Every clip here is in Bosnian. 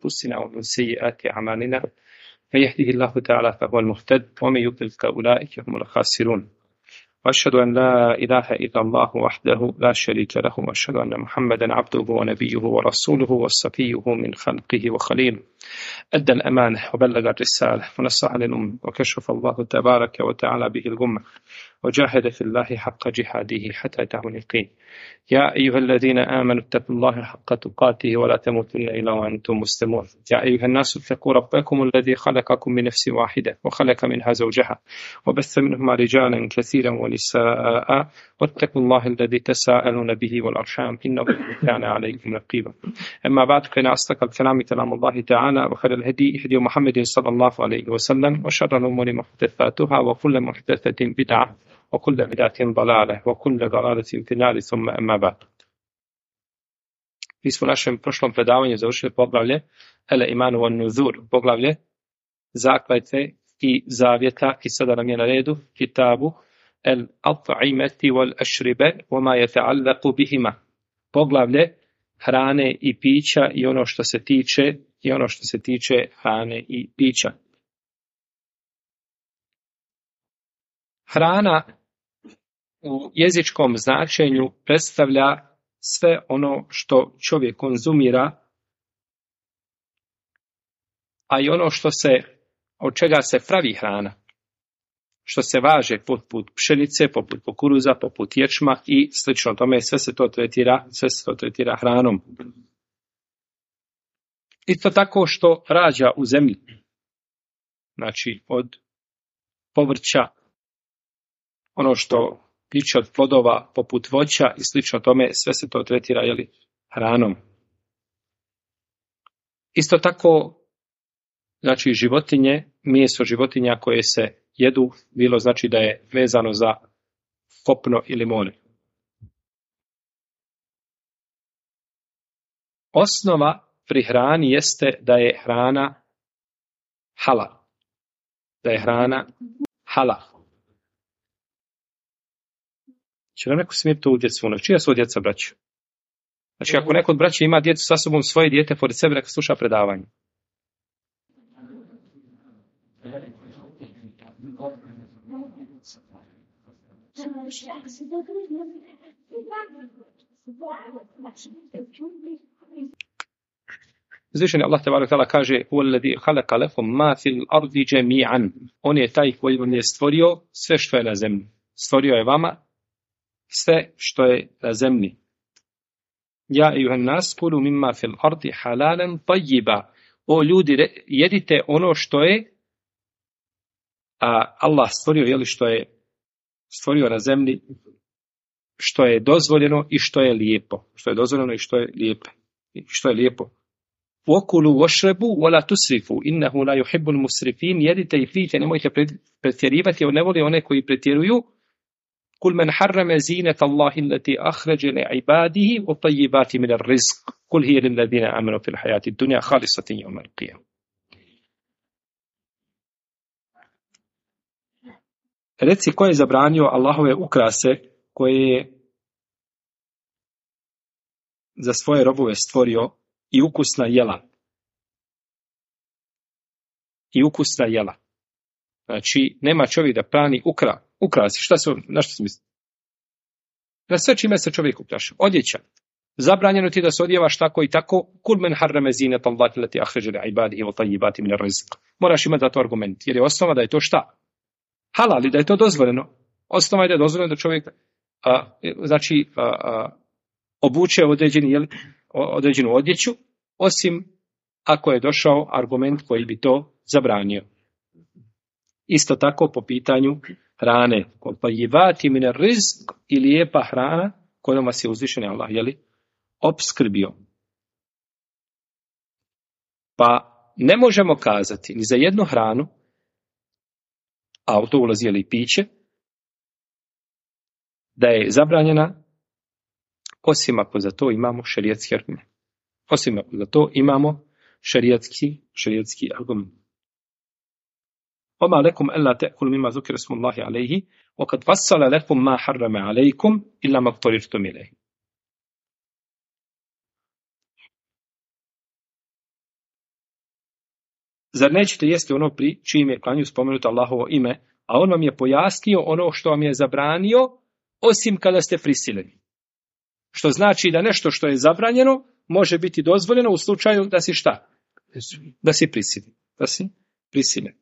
أنفسنا ومن سيئات أعمالنا من يهده الله تعالى فهو المهتد ومن يضلل فأولئك هم الخاسرون. وأشهد أن لا إله إلا الله وحده لا شريك له وأشهد أن محمدا عبده ونبيه ورسوله وصفيه من خلقه وخليله أدى الأمانة وبلغ الرسالة ونصح للأمة وكشف الله تبارك وتعالى به الغمة وجاهد في الله حق جهاده حتى أتاه اليقين. يا أيها الذين آمنوا اتقوا الله حق تقاته ولا تموتن إلا وأنتم مسلمون. يا أيها الناس اتقوا ربكم الذي خلقكم من نفس واحدة وخلق منها زوجها وبث منهما رجالا كثيرا ونساء واتقوا الله الذي تساءلون به والأرحام إنه كان عليكم رقيبا. أما بعد فإن أصدق الكلام كلام الله تعالى وخير الهدي هدي محمد صلى الله عليه وسلم وشر الأمور محدثاتها وكل محدثة بدعة وكل بدعة ضلالة وكل ضلالة في النار ثم أما بعد. Mi smo u našem prošlom predavanju završili poglavlje El imanu wan nuzur, poglavlje zakletve i zavjeta, i sada nam je na redu kitabu El at'imati wal ashribe wa ma yata'allaqu bihima, poglavlje hrane i pića i ono što se tiče hrane i pića. Hrana u jezičkom značenju predstavlja sve ono što čovjek konzumira, a i ono od čega se pravi hrana, što se važe poput pšenice, poput kukuruza, poput ječma i slično tome, sve se to tretira hranom. Isto tako što rađa u zemlji, znači od povrća, ono što tiče od plodova poput voća i slično tome, sve se to tretira hranom. Isto tako, znači životinje, meso životinja koje se jedu, bilo znači da je vezano za kopno ili more. Osnova pri hrani jeste da je hrana halal. Da je hrana halal. Će nam neko smije to u djecu? Čija su djeca, braću? Znači, ako neko od braća ima djecu sa sobom, svoje dijete pored sebe, neka sluša predavanje. Uzvišeni Allah tebarek ta'ala kaže: "Huwallazi khalaqa lakum ma fil ardi jami'an." On je taj koji vam je stvorio sve što je na zemlji. Stvorio je vama sve što je na zemlji. Ja ejuhan nas kulu mimma fil ardi halalan tayyiba. O ljudi, jedite ono što je Allah stvorio, što je stvorio na zemlji, što je dozvoljeno i što je lijepo. Što je dozvoljeno i što je lijepo. Wakulu washrabu wala tusrifu innahu la yuhibbul musrifin. Jedite i pijte, nemojte pretjerivati, on ne voli one koji pretjeruju. قل من حرم زينة الله التي أخرج لعباده والطيبات من الرزق قل هي للذين آمنوا في الحياة الدنيا خالصة يوم القيامة. Reci, ko je zabranio Allahove ukrase koje je za svoje robove stvorio i ukusna jela. Znači, nema čovjek da prani ukrasi. Na što se misli? Na sve čime se čovjek ukraša. Odjeća. Zabranjeno ti da se odjevaš tako i tako. Kul men harrame zinata Allahi lati ahređe li ibadihi wa tayyibati min ar-rizq. Moraš imati za to argument. Jer je osnova da je to šta? Halal, da je to dozvoljeno. Osnova je da je dozvoljeno da čovjek obuče određenu odjeću, osim ako je došao argument koji bi to zabranio. Isto tako po pitanju hrane. Tayyibati min ar-rizq, i lijepa hrana kojom vas je uzvišeni Allah opskrbio. Pa ne možemo kazati ni za jednu hranu, a u to ulazi i piće, da je zabranjena, osim ako za to imamo šerijatski argument. Osim ako za to imamo šerijatski argument. وما لكم ألا تأكلوا مما ذكر اسم الله عليه وقد فصل لكم ما حرم عليكم إلا ما اضطررتم إليه. zar nećete jesti ono pri čijim je klanju spomenuto Allahovo ime, a on vam je pojasnio ono što vam je zabranio, osim kada ste prisiljeni. Što znači da nešto što je zabranjeno može biti dozvoljeno u slučaju da si šta? Da si prisiljen. Da si prisiljen.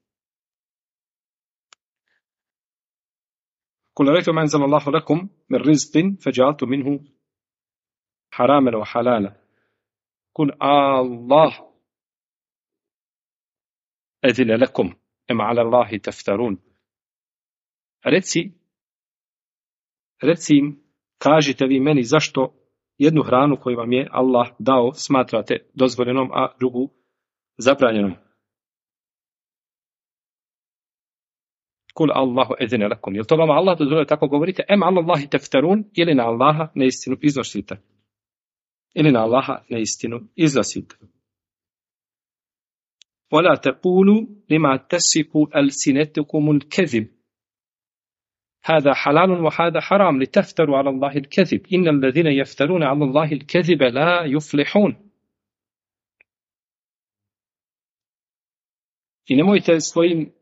Kul rajtu ma anzala Allahu lakum min rizqin faj'altu minhu haraman wa halala. Kul Allah adina lakum am ala Allahi taftarun. Reci im, kažite vi meni zašto jednu hranu koju vam je Allah dao smatrate dozvoljenom, a drugu zabranjenom. Kul Allahu edine lakum. Jel to vama Allah dozvolio tako govorite? Em ala Allahi teftarun, ili na Allaha neistinu iznosite. Ili na Allaha neistinu iznosite. وَلَا تَقُولُوا لِمَا تَسِفُ أَلْسِنَتُكُمُ الْكَذِبِ هذا حلال وهذا حرام لتفتروا على الله الكذب إن الذين يفترون على الله الكذب لا يفلحون. I nemojte svojim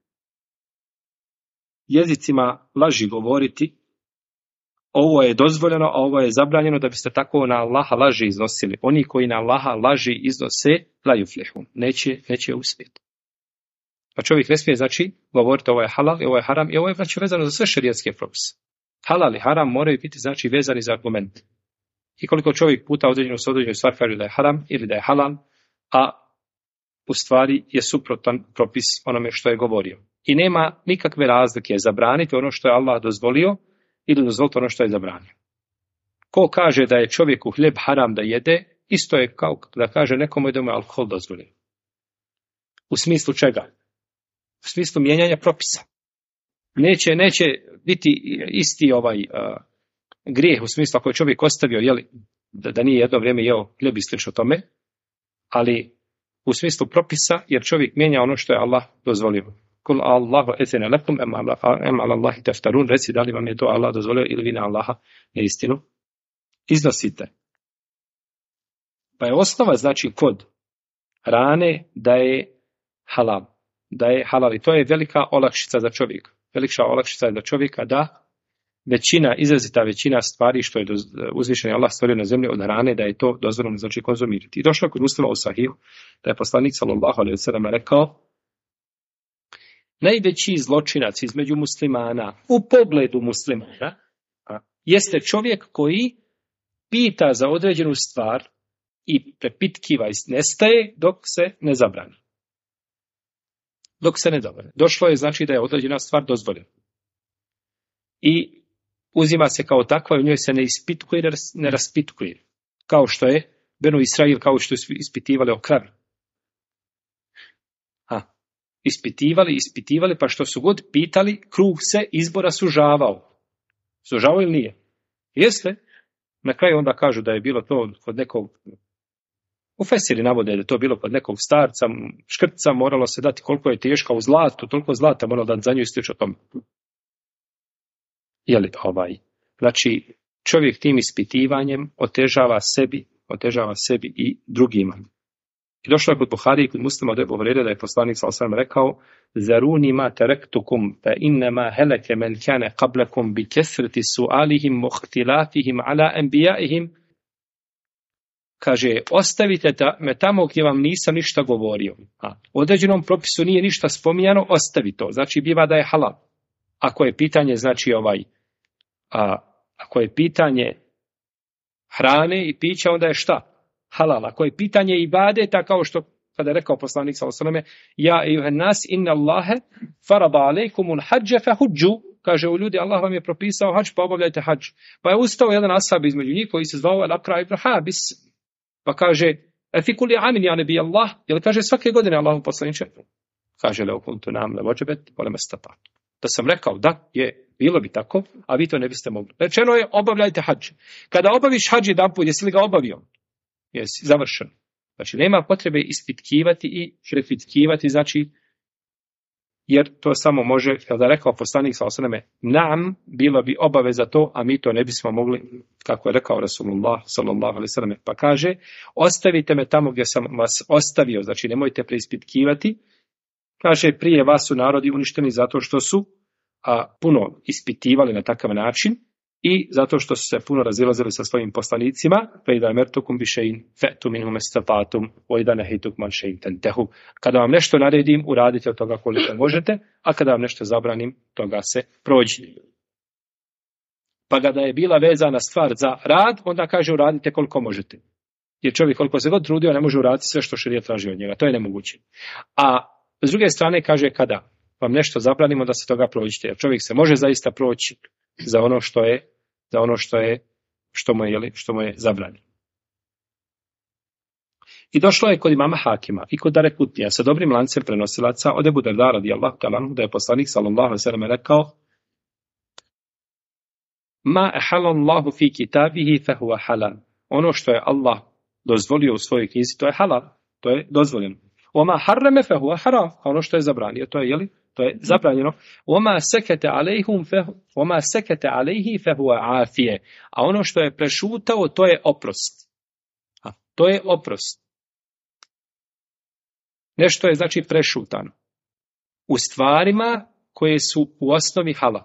jezicima laži govoriti, ovo je dozvoljeno, a ovo je zabranjeno, da biste tako na Allaha laži iznosili. Oni koji na Allaha laži iznose, la yuflihun, neće uspjeti. Pa čovjek ne smije, znači, govoriti ovo je halal, ovo je haram, i ovo je, znači, vezano za sve šerijatske propise. Halal i haram moraju biti, znači, vezani za argument. I koliko čovjek puta određenu stvar kaže da je haram ili da je halal, a u stvari je suprotan propis onome što je govorio. I nema nikakve razlike zabraniti ono što je Allah dozvolio ili dozvoliti ono što je zabranio. Ko kaže da je čovjeku hljeb haram da jede, isto je kao da kaže nekomu da mu je alkohol dozvolio. U smislu čega? U smislu mijenjanja propisa. Neće biti isti grijeh u smislu ako je čovjek ostavio, da nije jedno vrijeme jeo hljeb i slično tome, ali u smislu propisa, jer čovjek mijenja ono što je Allah dozvolio. Kul Allahu ezene lekum em ala Allahi teftarun, reci da li vam je to Allah dozvolio ili vi na Allaha neistinu iznosite. Pa je osnova, znači, kod hrane da je halal. Da je halal i to je velika olakšica za čovjeka. Velika olakšica je za čovjeka da izrazita većina stvari što je uzvišeni Allah stvorio na zemlji od hrane, da je to dozvoljeno, znači, konzumirati. I došlo kod Muslima u Sahihu da je poslanik sallallahu alejhi ve sellem rekao: najveći zločinac između muslimana u pogledu muslimana jeste čovjek koji pita za određenu stvar i prepitkiva i nestaje dok se ne zabrani. Dok se ne zabrani. Došlo je, znači, da je određena stvar dozvoljena. I uzima se kao takva i u njoj se ne ispitkuje, ne raspitkuje. Kao što je Benu Israil, kao što su ispitivali o kravi. Ispitivali, pa što su god pitali, krug se izbora sužavao. Sužavao ili nije? Jeste. Na kraju onda kažu da je bilo to kod nekog, u Fesiri navode da je to bilo kod nekog starca, škrtca, moralo se dati koliko je teška u zlatu, toliko zlata moralo dati za nju i slično tome. Znači, čovjek tim ispitivanjem otežava sebi i drugima. I došlo je kod Buhari i kod Muslima od Ebu Hurajre da je poslanik sallallahu alejhi ve sellem rekao: zaruni ma taraktukum fa innama halaka man kana qablakum bi kasrati su'alihim wa ikhtilafihim ala anbiya'ihim. Kaže, ostavite me tamo gdje vam nisam ništa govorio. U određenom propisu nije ništa spominjano, ostavi to. Znači, biva da je halal. Ako je pitanje, znači, ako je pitanje hrane i pića, onda je šta? Halal. Ako je pitanje ibadeta, kao što kada je rekao poslanik sallallahu alejhi ve sellem: ja ejuhan nas inna Allahe farada alejkumul hadža fahudžu. Kaže, u ljudi, Allah vam je propisao hadž, pa obavljajte hadž. Pa je ustao jedan ashab između njih koji se zvao Al-Aqra ibn Habis. Pa kaže: fi kulli amin ja nebi Allah. Jel kaže svake godine Allahu poslaniče? Kaže: leo kuntu nam le vođebet, volem estata. Da sam rekao da je, bilo bi tako, a vi to ne biste mogli. Rečeno je: obavljajte hadž. Kada obaviš hadž jedanput, jesi li ga obavio? Jesi, završen. Znači, nema potrebe ispitkivati i prepitkivati, znači, jer to samo može, kada je rekao poslanik sallallahu alejhi ve selleme, naam, bila bi obaveza to, a mi to ne bismo mogli, kako je rekao Rasulullah sallallahu alejhi ve selleme, pa kaže, ostavite me tamo gdje sam vas ostavio, znači nemojte preispitkivati. Kaže, prije vas su narodi uništeni zato što su puno ispitivali na takav način i zato što su se puno razilazili sa svojim poslanicima, fe idha amertukum bi shay'in fa'tu minhu mastata'tum wa idha nahaytukum an shay'in tantahu. Kada vam nešto naredim, uradite od toga koliko možete, a kada vam nešto zabranim, toga se prođite. Pa kada je bila vezana stvar za rad, onda kaže uradite koliko možete. Jer čovjek koliko se god trudio, ne može uraditi sve što šerijat traži od njega. To je nemoguće. A s druge strane kaže kada vam nešto zabranimo, da se toga prođite. Jer čovjek se može zaista proći za ono što mu je zabranjeno. I došlo je kod imama Hakima i kod Darekutnija sa dobrim lancem prenosilaca od Ebu Darda radijallahu ta'ala anhu da je poslanik sallallahu alejhi ve sellem rekao: Ma ahalallahu fi kitabihi fa huwa halal. Ono što je Allah dozvolio u svojoj knjizi, to je halal, to je dozvoljeno. Oma harrame fa huwa haram. A ono što je zabranio, to je to je zabranjeno. Oma sekete alejhi fa huwa afije. A ono što je prešutao, to je oprost. To je oprost. Nešto je znači prešutano u stvarima koje su u osnovi halal.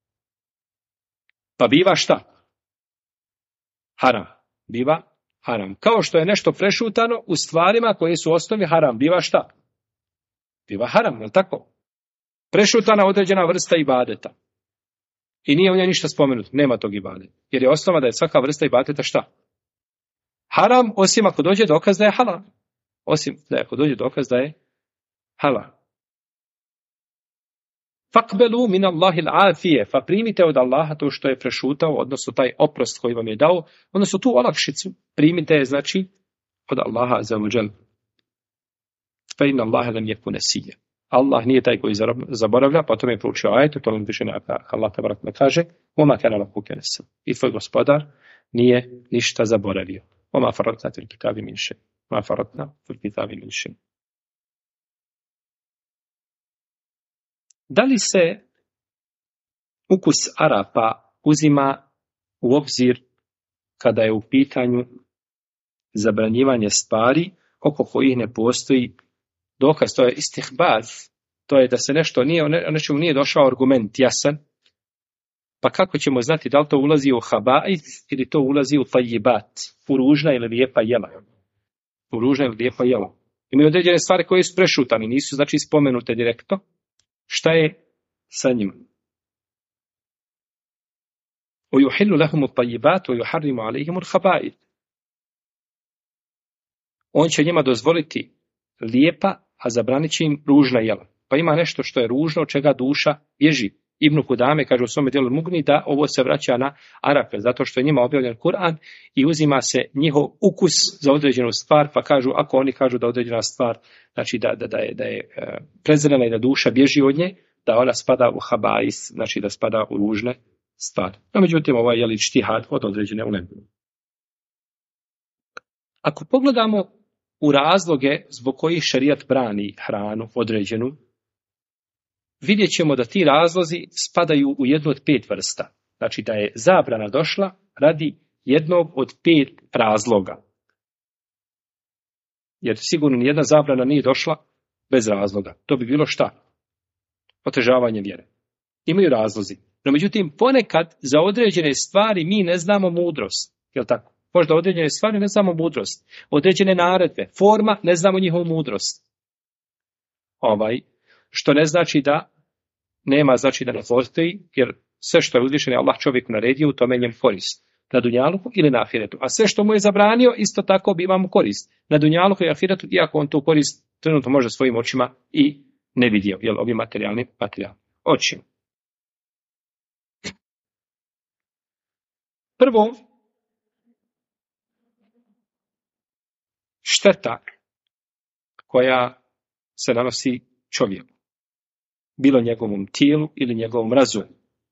Pa biva šta? Haram. Biva haram. Kao što je nešto prešutano u stvarima koje su u osnovi haram. Biva šta? Biva haram, je li tako? Prešutana određena vrsta ibadeta. I nije u njoj ništa spomenuto. Nema tog ibadeta. Jer je osnova da je svaka vrsta ibadeta šta? Haram, osim ako dođe dokaz da je halal. Osim da ako dođe dokaz da je halal. Faqbelu min Allahi al-afije, pa primite od Allaha to što je prešutao, odnosno taj oprost koji vam je dao, odnosno tu olakšicu, primite je znači od Allaha azza wa jal. Fa inna Allaha lam yakun nasiya. Allah nije taj koji zaboravlja, pa to mi je proučio ajet, to nam više Allah tabarak kaže: "Wa ma kana rabbuka nasiya." I tvoj gospodar nije ništa zaboravio. "Wa ma faratna fil kitabi min shay." Ma faratna fil kitabi min shay. Da li se ukus Arapa uzima u obzir kada je u pitanju zabranjivanje stvari oko kojih ne postoji dokaz? To je istihbaz, to je da se nešto nečemu nije došao argument jasan, pa kako ćemo znati da li to ulazi u haba'is ili to ulazi u tajibat, u ružna ili lijepa jela. U ružna ili lijepa jela. Imaju određene stvari koje su prešutane, nisu znači spomenute direktno. Šta je sa njima? وَيُحِلُّ لَهُمُ الطَّيِّبَاتُ وَيُحَرِّمُ عَلَيْهِمُ الْخَبَائِثَ. On će njima dozvoliti lijepa, a zabranit će im ružna jela. Pa ima nešto što je ružno, od čega duša bježi. Ibn Kudame kaže u svome djelu Mugni da ovo se vraća na Arape, zato što je njima objavljen Kur'an i uzima se njihov ukus za određenu stvar, pa kažu, ako oni kažu da određena stvar, znači da je prezrena i da duša bježi od nje, da ona spada u habais, znači da spada u ružne stvari. No, međutim, ovo je ijtihad od određene uleme. Ako pogledamo u razloge zbog kojih šerijat brani hranu određenu, vidjet ćemo da ti razlozi spadaju u jednu od 5 vrsta. Znači da je zabrana došla radi jednog od 5 razloga. Jer sigurno nijedna zabrana nije došla bez razloga. To bi bilo šta? Otežavanje vjere. Imaju razlozi. No međutim, ponekad za određene stvari mi ne znamo mudrost. Je li tako? Možda određene stvari ne znamo mudrost. Određene naredbe, forma, ne znamo njihovu mudrost. Što ne znači da nema, znači da ne postoji, jer sve što je uzvišen je Allah čovjeku naredio, u tome njem korist. Na dunjaluku ili na ahiretu. A sve što mu je zabranio, isto tako bi imamo korist. Na dunjaluku i ahiretu, iako on tu korist trenutno može svojim očima i ne vidio, jer ovi materijalni očima. Prvo, šteta koja se nanosi čovjeku, bilo njegovom tijelu ili njegovom razumu.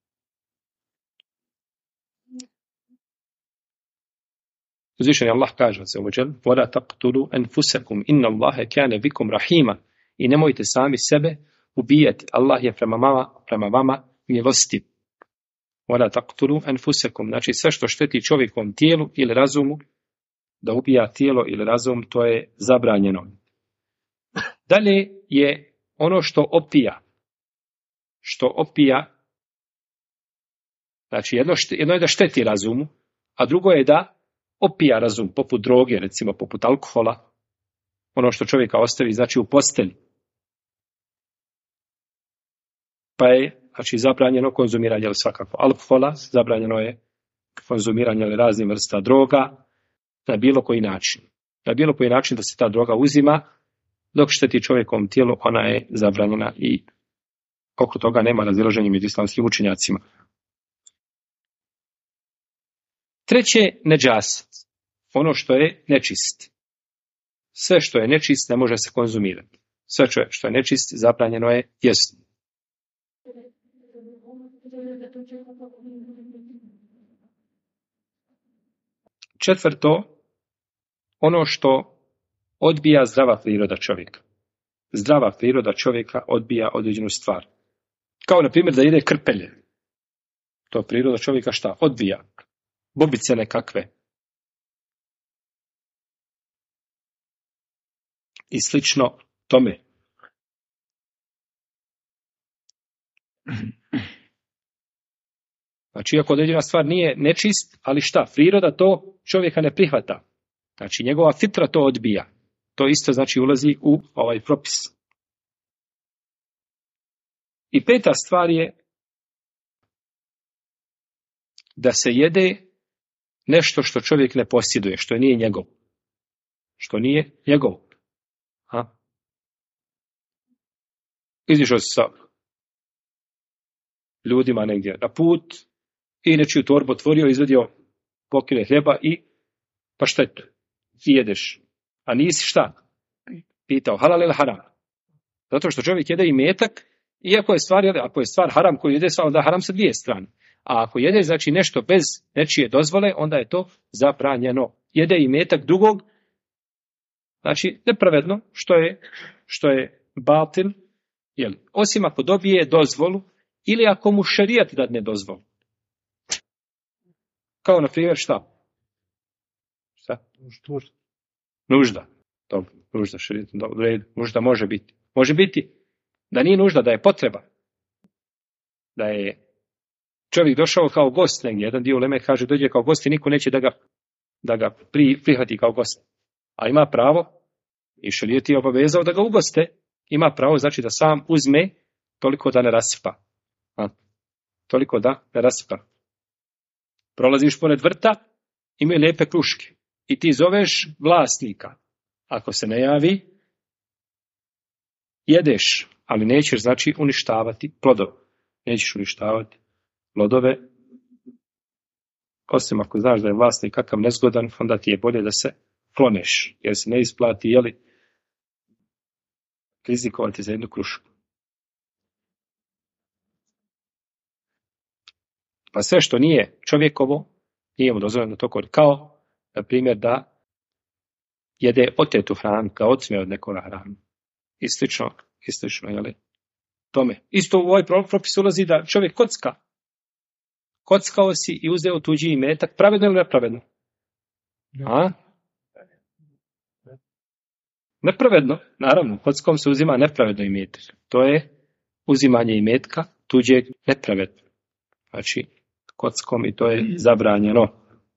Uzvišeni Allah kaže وَلَا تَقْتُلُوا أَنفُسَكُمْ إِنَّ اللَّهَ كَانَ بِكُمْ رَحِيمًا. I nemojte sami sebe ubijati. Allah je prema vama milostiv. Wala taqtulu anfusakum. Znači sve što šteti čovjekovom tijelu ili razumu, da ubija tijelo ili razum, to je zabranjeno. Dalje je ono što opija, znači jedno je da šteti razumu, a drugo je da opija razum, poput droge, recimo poput alkohola, ono što čovjeka ostavi, znači u postelji. Pa je, znači, zabranjeno konzumiranje svakako alkohola, zabranjeno je konzumiranje raznih vrsta droga, na bilo koji način. Na bilo koji način da se ta droga uzima, dok šteti čovjekovom tijelu, ona je zabranjena i oko toga nema razilaženja među islamskim učenjacima. Treće, neđaset. Ono što je nečist. Sve što je nečist ne može se konzumirati. Sve što je nečist zabranjeno je jesti. Četvrto, ono što odbija zdrava priroda čovjeka. Zdrava priroda čovjeka odbija određenu stvar. Kao na primjer da jede krpelje. To priroda čovjeka šta? Odbija. Bobice nekakve. I slično tome. Znači, iako određena stvar nije nečist, ali šta? Priroda to čovjeka ne prihvata. Znači, njegova fitra to odbija. To isto znači ulazi u ovaj propis. I peta stvar je da se jede nešto što čovjek ne posjeduje, što nije njegov. Što nije njegov. Izišao se sa ljudima negdje na put i nečiju torbu otvorio, izvadio pokine hljeba i paštetu. I jedeš. A nisi šta? Pitao, halal ili haram? Zato što čovjek jede i metak, iako je stvar, ako je stvar haram koju jede, onda haram sa dvije strane. A ako jede, znači nešto bez nečije dozvole, onda je to zabranjeno. Jede i metak drugog, znači nepravedno, što je batil, osim ako dobije dozvolu, ili ako mu šerijat dadne dozvolu. Kao na primjer šta? Nužda. Dobro, nužda šerijat, dobro, nužda može biti. Može biti da nije nužda, da je potreba. Da je čovjek došao kao gost negdje, jedan dio uleme kaže dođe kao gost i niko neće da ga prihvati kao gost. A ima pravo, i šerijat je obavezao da ga ugoste, ima pravo znači da sam uzme toliko da ne rasipa. Toliko da ne rasipa. Prolaziš pored vrta, imaju lijepe kruške i ti zoveš vlasnika. Ako se ne javi, jedeš, ali nećeš znači uništavati plodove. Nećeš uništavati plodove, osim ako znaš da je vlasnik kakav nezgodan, onda ti je bolje da se kloneš, jer se ne isplati, rizikovati za jednu krušku. Pa sve što nije čovjekovo, nije mu dozvoljeno to kod, kao, na primjer, da jede otetu hranu, kao ocme od nekoga hranu. I slično, tome. Isto u ovaj propis ulazi da čovjek kocka. Kockao si i uzeo tuđi imetak, pravedno ili nepravedno? Nepravedno, naravno, kockom se uzima nepravedno imetak. To je uzimanje imetka tuđeg nepravedno. Znači, kockom i to je zabranjeno.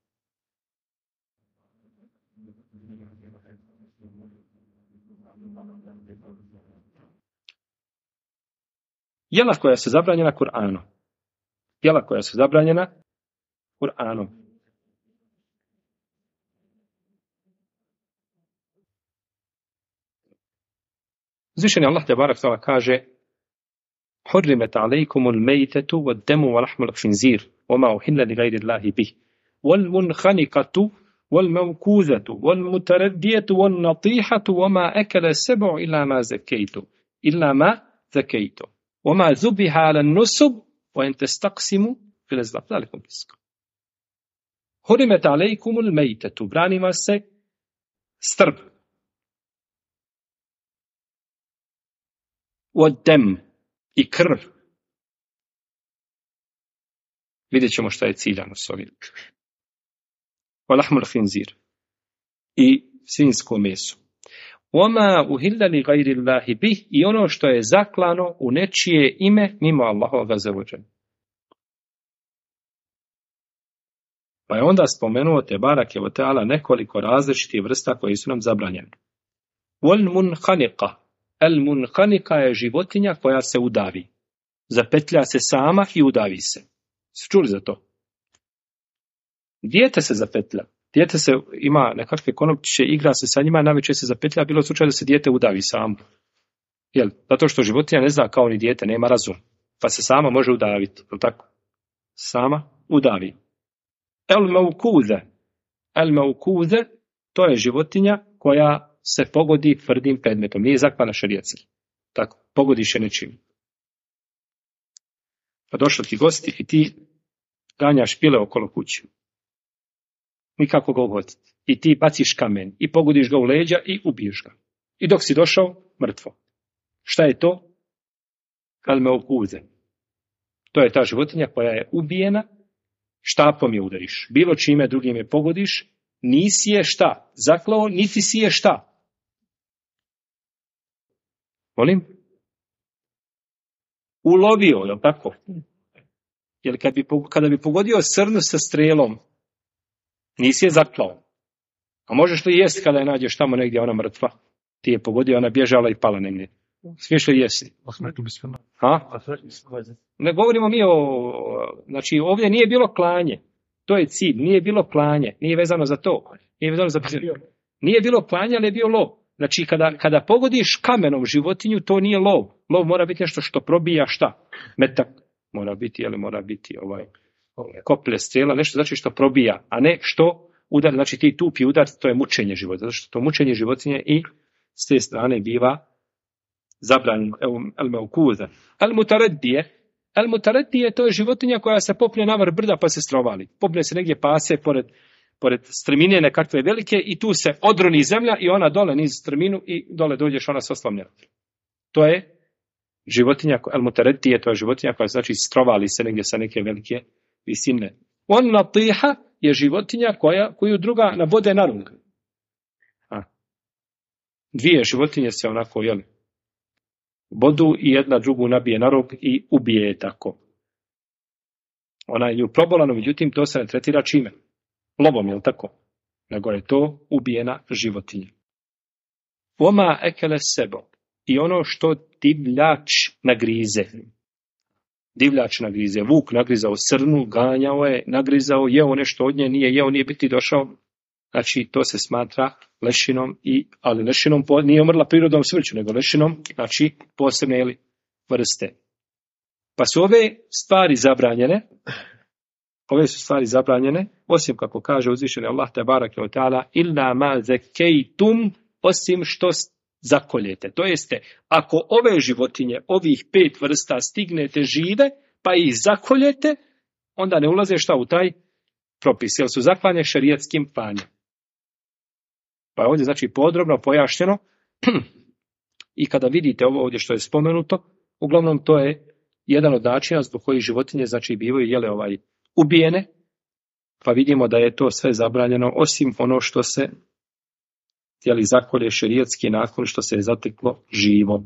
Jela koja su zabranjena Kur'anom. Jela koja su zabranjena Kur'anom. Uzvišeni Allah te barak tala kaže: Hurrimet alejkumul mejtetu wad demu wa lahmul khinzir wa ma uhilla li gajri Allahi bih wal munhanikatu wal mawkuzatu wal mutaraddiyatu wal natihatu wa ma akala seb'u illa ma zakejtu wa ma zubiha ala nusub wa in tastaqsimu fil azlam zalikum fisq. Hurrimet alejkumul mejtetu, brani vas se strb. Wad dem, i krv. Vidjet ćemo šta je ciljano s ovim. Walahmul khinzir. I svinjsko meso. Oma uhilla li gajri Allahi bih, i ono što je zaklano u nečije ime mimo Allahoga azza. Pa je onda spomenuo te barake ve taala nekoliko različitih vrsta koje su nam zabranjene. Wal munkhaniqa. Al munkhaniqa je životinja koja se udavi. Zapetlja se sama i udavi se. Ste čuli za to? Dijete se zapetlja. Dijete se ima nekakve konopčiće, igra se sa njima, navečer se zapetlja, bilo slučaj da se dijete udavi samo. Jel? Zato što životinja ne zna kao ni dijete, nema razum. Pa se sama može udaviti. Tako? Sama udavi. El maukuze, to je životinja koja se pogodi tvrdim predmetom. Nije zakvana šerijatski. Tako, pogodiš je nečim. Pa došli ti gosti i ti ganjaš pile okolo kuće. Nikako ga uhvatiti. I ti baciš kamen i pogodiš ga u leđa i ubiješ ga. I dok si došao, mrtvo. Šta je to? El maukuze. To je ta životinja koja je ubijena, štapom je udariš. Bilo čime drugim je pogodiš, nisi je šta? Zaklao, niti si je šta? Molim? Ulovio, je li tako? Jer kada bi pogodio srnu sa strelom, nisi je zaklao. A možeš li jesti kada je nađeš tamo negdje ona mrtva? Ti je pogodio, ona bježala i pala negdje. Smiješ li jesti? Ha? Ne govorimo mi o... Znači, ovdje nije bilo klanje. To je cilj. Nije bilo klanje. Nije vezano za to. Nije bilo klanje, ali je bio lov. Znači, kada pogodiš kamenom životinju, to nije lov. Lov mora biti nešto što probija šta? Metak mora biti, ili mora biti koplje, strela, nešto znači što probija, a ne što udar, znači ti tupi udar, to je mučenje životinje. Zato što to mučenje životinje i s te strane biva zabranjeno. El-maukuza. El-mutareddije, to je životinja koja se popne na vrh brda pa se strovali. Popne se negdje pase pored strmine nekakve velike i tu se odroni zemlja i ona dole niz strminu i dole dođeš, ona se oslomlja. To je životinja, el-mutareddije, to je životinja koja znači strovali se negdje sa neke velike visine. On-natiha je životinja koju druga nabode na rug. Dvije životinje se onako, bodu i jedna drugu nabije na rog i ubije je tako. Ona je nju probolano, međutim to se ne tretira čime? Lovom, je li tako? Nego je to ubijena životinja. Oma ekele sebo. I ono što divljač nagrize. Divljač nagrize. Vuk nagrizao srnu, ganjao je, nagrizao, jeo nešto od nje, nije jeo, nije biti došao. Znači, to se smatra lešinom, ali lešinom nije umrla prirodnom smrću, nego lešinom, znači, posebne vrste. Pa su ove stvari zabranjene, osim kako kaže uzvišeni Allah te barake ve taala, illa ma zakaytum, osim što zakoljete. To jeste, ako ove životinje, ovih 5 vrsta stignete žive, pa ih zakoljete, onda ne ulaze šta u taj propis, jer su zaklane šerijatskim klanjem. Pa je ovdje znači podrobno pojašnjeno i kada vidite ovo ovdje što je spomenuto, uglavnom to je jedan od načina zbog kojih životinje znači bivaju ubijene, pa vidimo da je to sve zabranjeno osim ono što se zakolje šerijatski nakon što se je zateklo živo.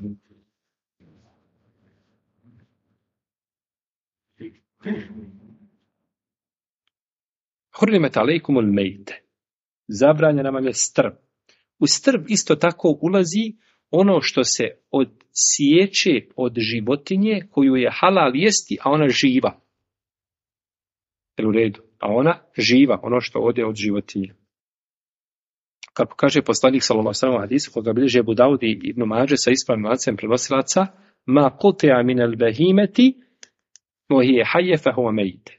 Hurrimet alejkumul mejte. Zabranjena vam je strv. U strv isto tako ulazi ono što se odsječe od životinje koju je halal jesti, a ona živa. U redu. A ona živa, ono što ode od životinje. Kako kaže poslanik sallallahu alejhi ve sellem u hadisu koga bilježi Ebu Davud i Ibn Mađe sa ispravnim lancem prenosilaca, ma quti'a min al-bahimati wa hiya hayya fa huwa mayt.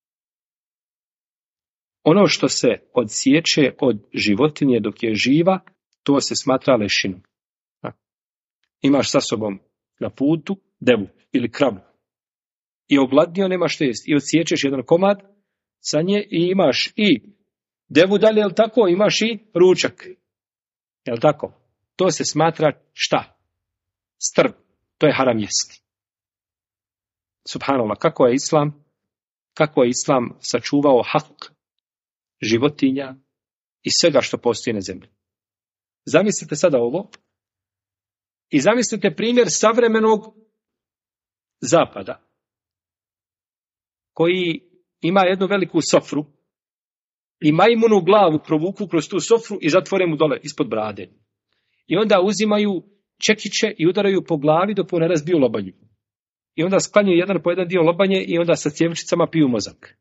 Ono što se odsječe od životinje dok je živa, to se smatra lešinom. Imaš sa sobom na putu devu ili kravu i ogladnio, nema što jesti. I odsječeš jedan komad sa nje i imaš i devu dalje, jel tako? Imaš i ručak. Jel tako? To se smatra šta? Strv. To je haram jesti. Subhanallah, kako je Islam sačuvao hak životinja i svega što postoji na zemlji. Zamislite sada ovo i zamislite primjer savremenog zapada koji ima jednu veliku sofru i majmunu glavu provuku kroz tu sofru i zatvore mu dole ispod brade. I onda uzimaju čekiće i udaraju po glavi dok mu ne razbiju lobanju. I onda sklanjaju jedan po jedan dio lobanje i onda sa cjevčicama piju mozak.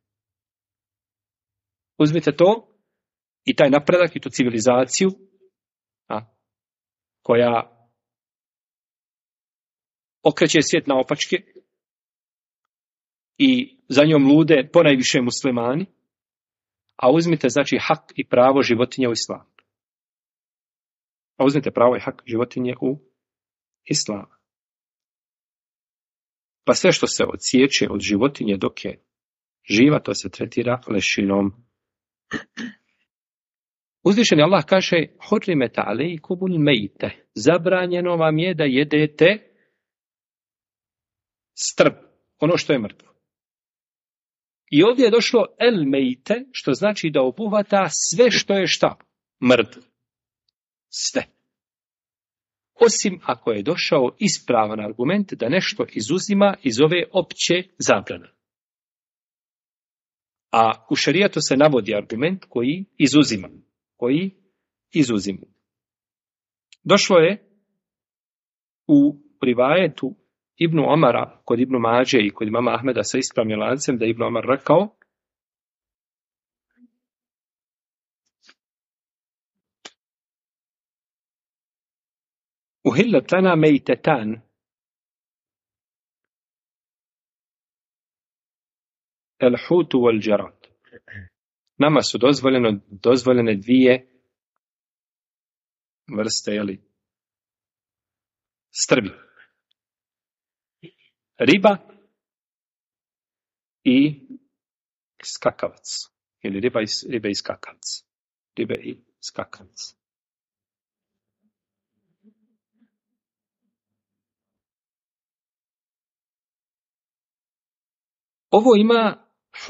Uzmite to i taj napredak i tu civilizaciju koja okreće svijet na opačke i za njom lude ponajviše muslimani, a uzmite znači hak i pravo životinje u islamu. A uzmite pravo i hak životinje u islamu. Pa sve što se odsječe od životinje dok je živa, to se tretira lešinom. Uzvišeni Allah kaže: "Hurrimet alejkumul mejte", zabranjeno vam je da jedete strb, ono što je mrtvo. I ovdje je došlo el mejte, što znači da obuhvata sve što je šta? Mrtvo. Sve. Osim ako je došao ispravan argument da nešto izuzima iz ove opće zabrane. A u šerijatu se navodi argument koji izuzima. Došlo je u rivajetu Ibnu Omara kod Ibnu Mađe i kod imama Ahmeda sa ispravnim lancem da Ibnu Omar rekao: "Uhillet lana mejtetan, el hutu wal džarat." Nama su dozvoljene dvije vrste, strvi. Riba i skakavac. Ili ribe i skakavac. Ribe i skakavac. Ovo ima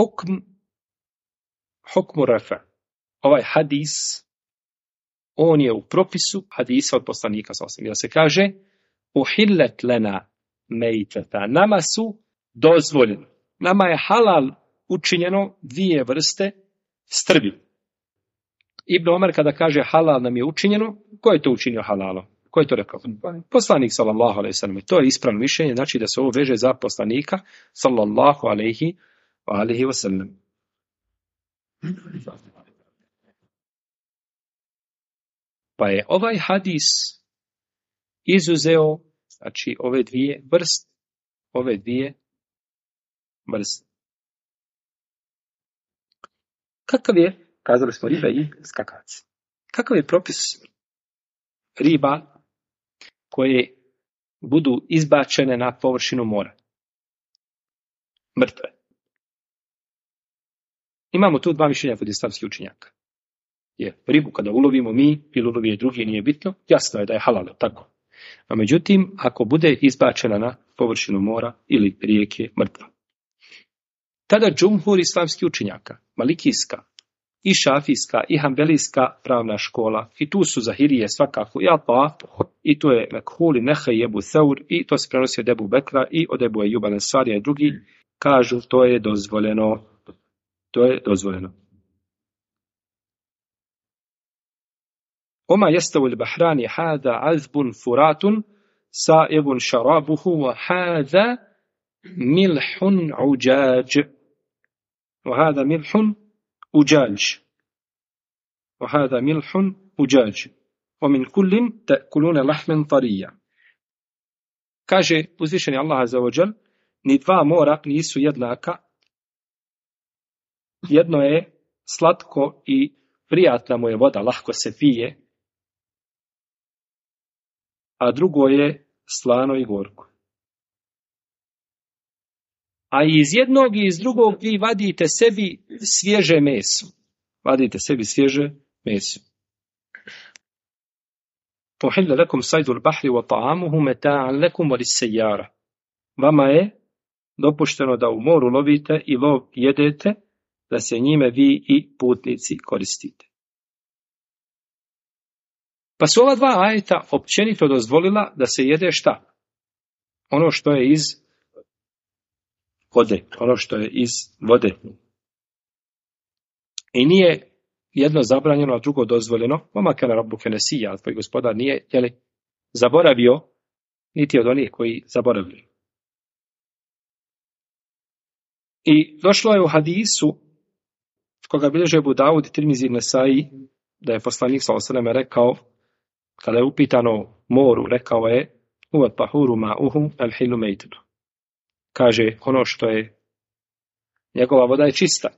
hukmu rafa. Ovaj hadis, on je u propisu hadisa od poslanika sallallahu alejhi ve sellem. Da se kaže: "Uhillet lana mejteta", nama su dozvoljeni, nama je halal učinjeno dvije vrste strvi. Ibn Omar kada kaže halal nam je učinjeno, ko je to učinio halalom? Ko je to rekao? Poslanik sallallahu alejhi ve sellem. To je ispravno mišljenje, znači da se ovo veže za poslanika sallallahu alejhi ve sellem. Pa je ovaj hadis izuzeo, znači ove dvije vrste. Kakav je, kazali smo, riba i skakavac. Kakav je propis riba koje budu izbačene na površinu mora? Mrtve. Imamo tu dva mišljenja kod islamskih učenjaka. Ribu kada ulovimo mi ili ulovi je drugi, nije bitno, jasno je da je halal, tako. A međutim, ako bude izbačena na površinu mora ili rijeke, mrtva. Tada džumhur islamskih učenjaka, malikijska, i šafijska, i hambelijska pravna škola, i tu su zahirije svakako, i Ata, i tu je Mekhul, i Nehe, i Ebu Thawr, i to se prenosi od Ebu Bekra, i od Ebu Ejuba Ensarija i drugi, kažu to je dozvoljeno. Oma jestavu il-Bahrani hada azbun furatun sa'ibun šarabuhu wa hada milhun uđađ. وهذا ملح أجاج ومن كل تأكلون لحما طريا. Kaže uzvišeni Allah azza wa džal, ni dva mora nisu jednaka. Jedno je slatko i prijatna mu je voda, lahko se pije, a drugo je slano i gorko. A iz jednog i iz drugog vi vadite sebi svježe meso. Uhilla lakum saydul bahri wa ta'amuhu mata'an lakum wa lis-sayyara. Vama je dopušteno da u moru lovite i lov jedete, da se njime vi i putnici koristite. Pa su ova dva ajeta općenito dozvolila da se jede šta? Ono što je iz vode. Ono što je iz vode. I nije jedno zabranjeno, a drugo dozvoljeno. Oma kana rabbuke nesija, tvoj gospodar nije zaboravio, niti od onih koji zaboravljaju. I došlo je u hadisu, koga bilježe Abu Davud i Tirmizi Nesai, da je poslanik sallallahu alejhi ve sellem rekao, kada je upitano moru, rekao je: "Huwa tahuru ma'uhu al-hilu maytatu." Kaže, ono što je, njegova voda je čista,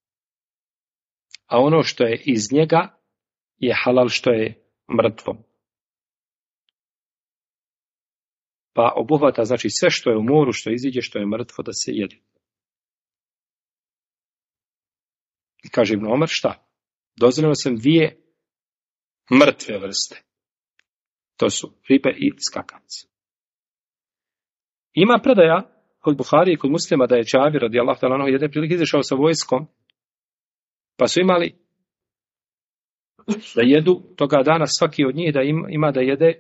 a ono što je iz njega je halal, što je mrtvo. Pa obuhvata, znači, sve što je u moru, što iziđe, što je mrtvo, da se jede. I kaže Ibn Omar, šta? Dozvoljeno sam dvije mrtve vrste. To su ribe i skakavci. Ima predaja kod Buhari i kod Muslima da je Džabir radijallahu ta'ala anhu jedne prilike izašao sa vojskom, pa su imali da jedu toga dana svaki od njih da ima da jede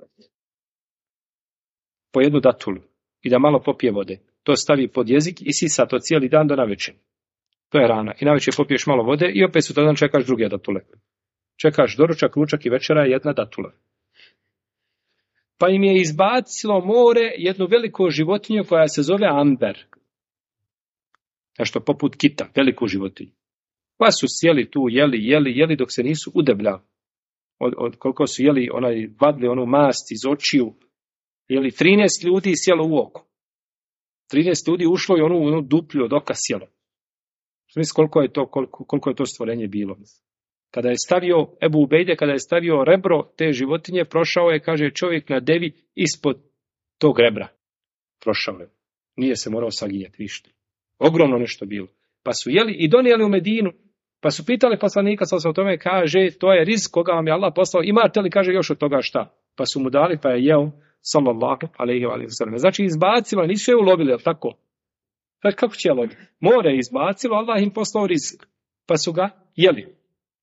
po jednu datulu i da malo popije vode. To stavi pod jezik i sisa to cijeli dan do navečer. To je rana. I navečer popiješ malo vode i opet sutradan čekaš druge datule. Čekaš doručak, ručak i večera, jedna datula. Pa im je izbacilo more jednu veliku životinju koja se zove amber. Nešto poput kita, veliku životinju. Pa su sjeli tu, jeli dok se nisu udebljali. Od koliko su jeli, vadli onu mast iz očiju. Jeli 13 ljudi sjelo u oko. 13 ljudi ušlo i onu duplju od oka sjelo. Mislim koliko je to stvorenje bilo. Kada je stavio Ebu Ubejde, kada je stavio rebro te životinje, prošao je, kaže, čovjek na devi ispod tog rebra. Prošao je. Nije se morao saginjati više. Ogromno nešto bilo. Pa su jeli i donijeli u Medinu. Pa su pitali poslanika, sa o tome, kaže, to je rizik koga vam je Allah poslao. Imate li, kaže, još od toga šta? Pa su mu dali, pa je jeo, sallallahu alejhi ve sellem. Znači, izbacilo, nisu je ulovili, je li tako? Kako će je loviti? More je izbacilo, Allah im poslao rizik. Pa su ga jeli.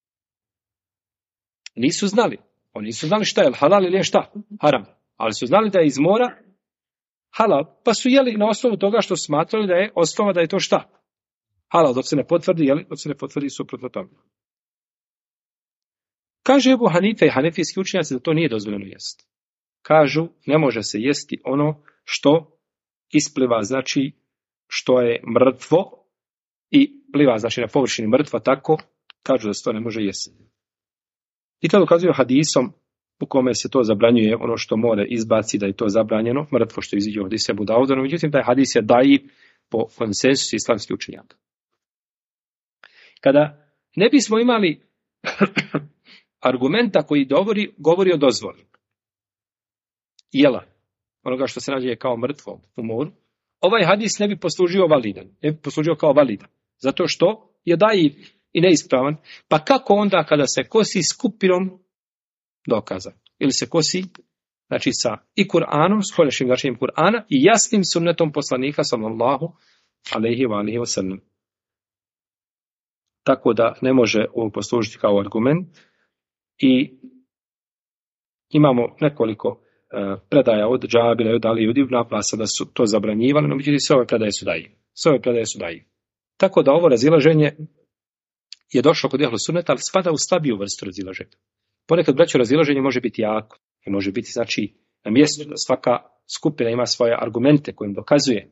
Nisu znali. Oni nisu znali šta je halal ili je šta? Haram. Ali su znali da je iz mora halal, pa su jeli na osnovu toga što smatrali da je osnova da je to šta? Halal, dok se ne potvrdi, jeli? Dok se ne potvrdi suprotno tome. Kaže Ebu Hanife i hanefijski učenjaci da to nije dozvoljeno jesti. Kažu, ne može se jesti ono što ispliva, znači što je mrtvo i pliva, znači na površini mrtva, tako kažu da se to ne može jesti. I to dokazuju hadisom u kome se to zabranjuje, ono što more izbaci da je to zabranjeno, mrtvo što iziđe od Abu Dauda, no međutim taj hadis je daif po konsensusu islamskih učenjaka. Kada ne bismo imali argumenta koji govori o dozvoli jela, onoga što se nađe kao mrtvo u moru, ovaj hadis ne bi poslužio validan, ne bi poslužio kao validan, zato što je daif i neispravan, pa kako onda kada se kosi skupinom dokaza, ili se kosi, znači sa i Kur'anom, s konačnim značenjem Kur'ana i jasnim sunnetom poslanika sallallahu alejhi ve sellem. Tako da ne može ovo poslužiti kao argument i imamo nekoliko predaja od Džabira i od Ali ibn Abasa da su to zabranjivali, no međutim sve ove predaje su daji. Tako da ovo razilaženje je došlo kod ehlu sunneta, ali spada u slabiju vrstu razilaženja. Ponekad, braćo, razilaženje može biti jako i može biti, znači, na mjestu da svaka skupina ima svoje argumente kojim dokazuje.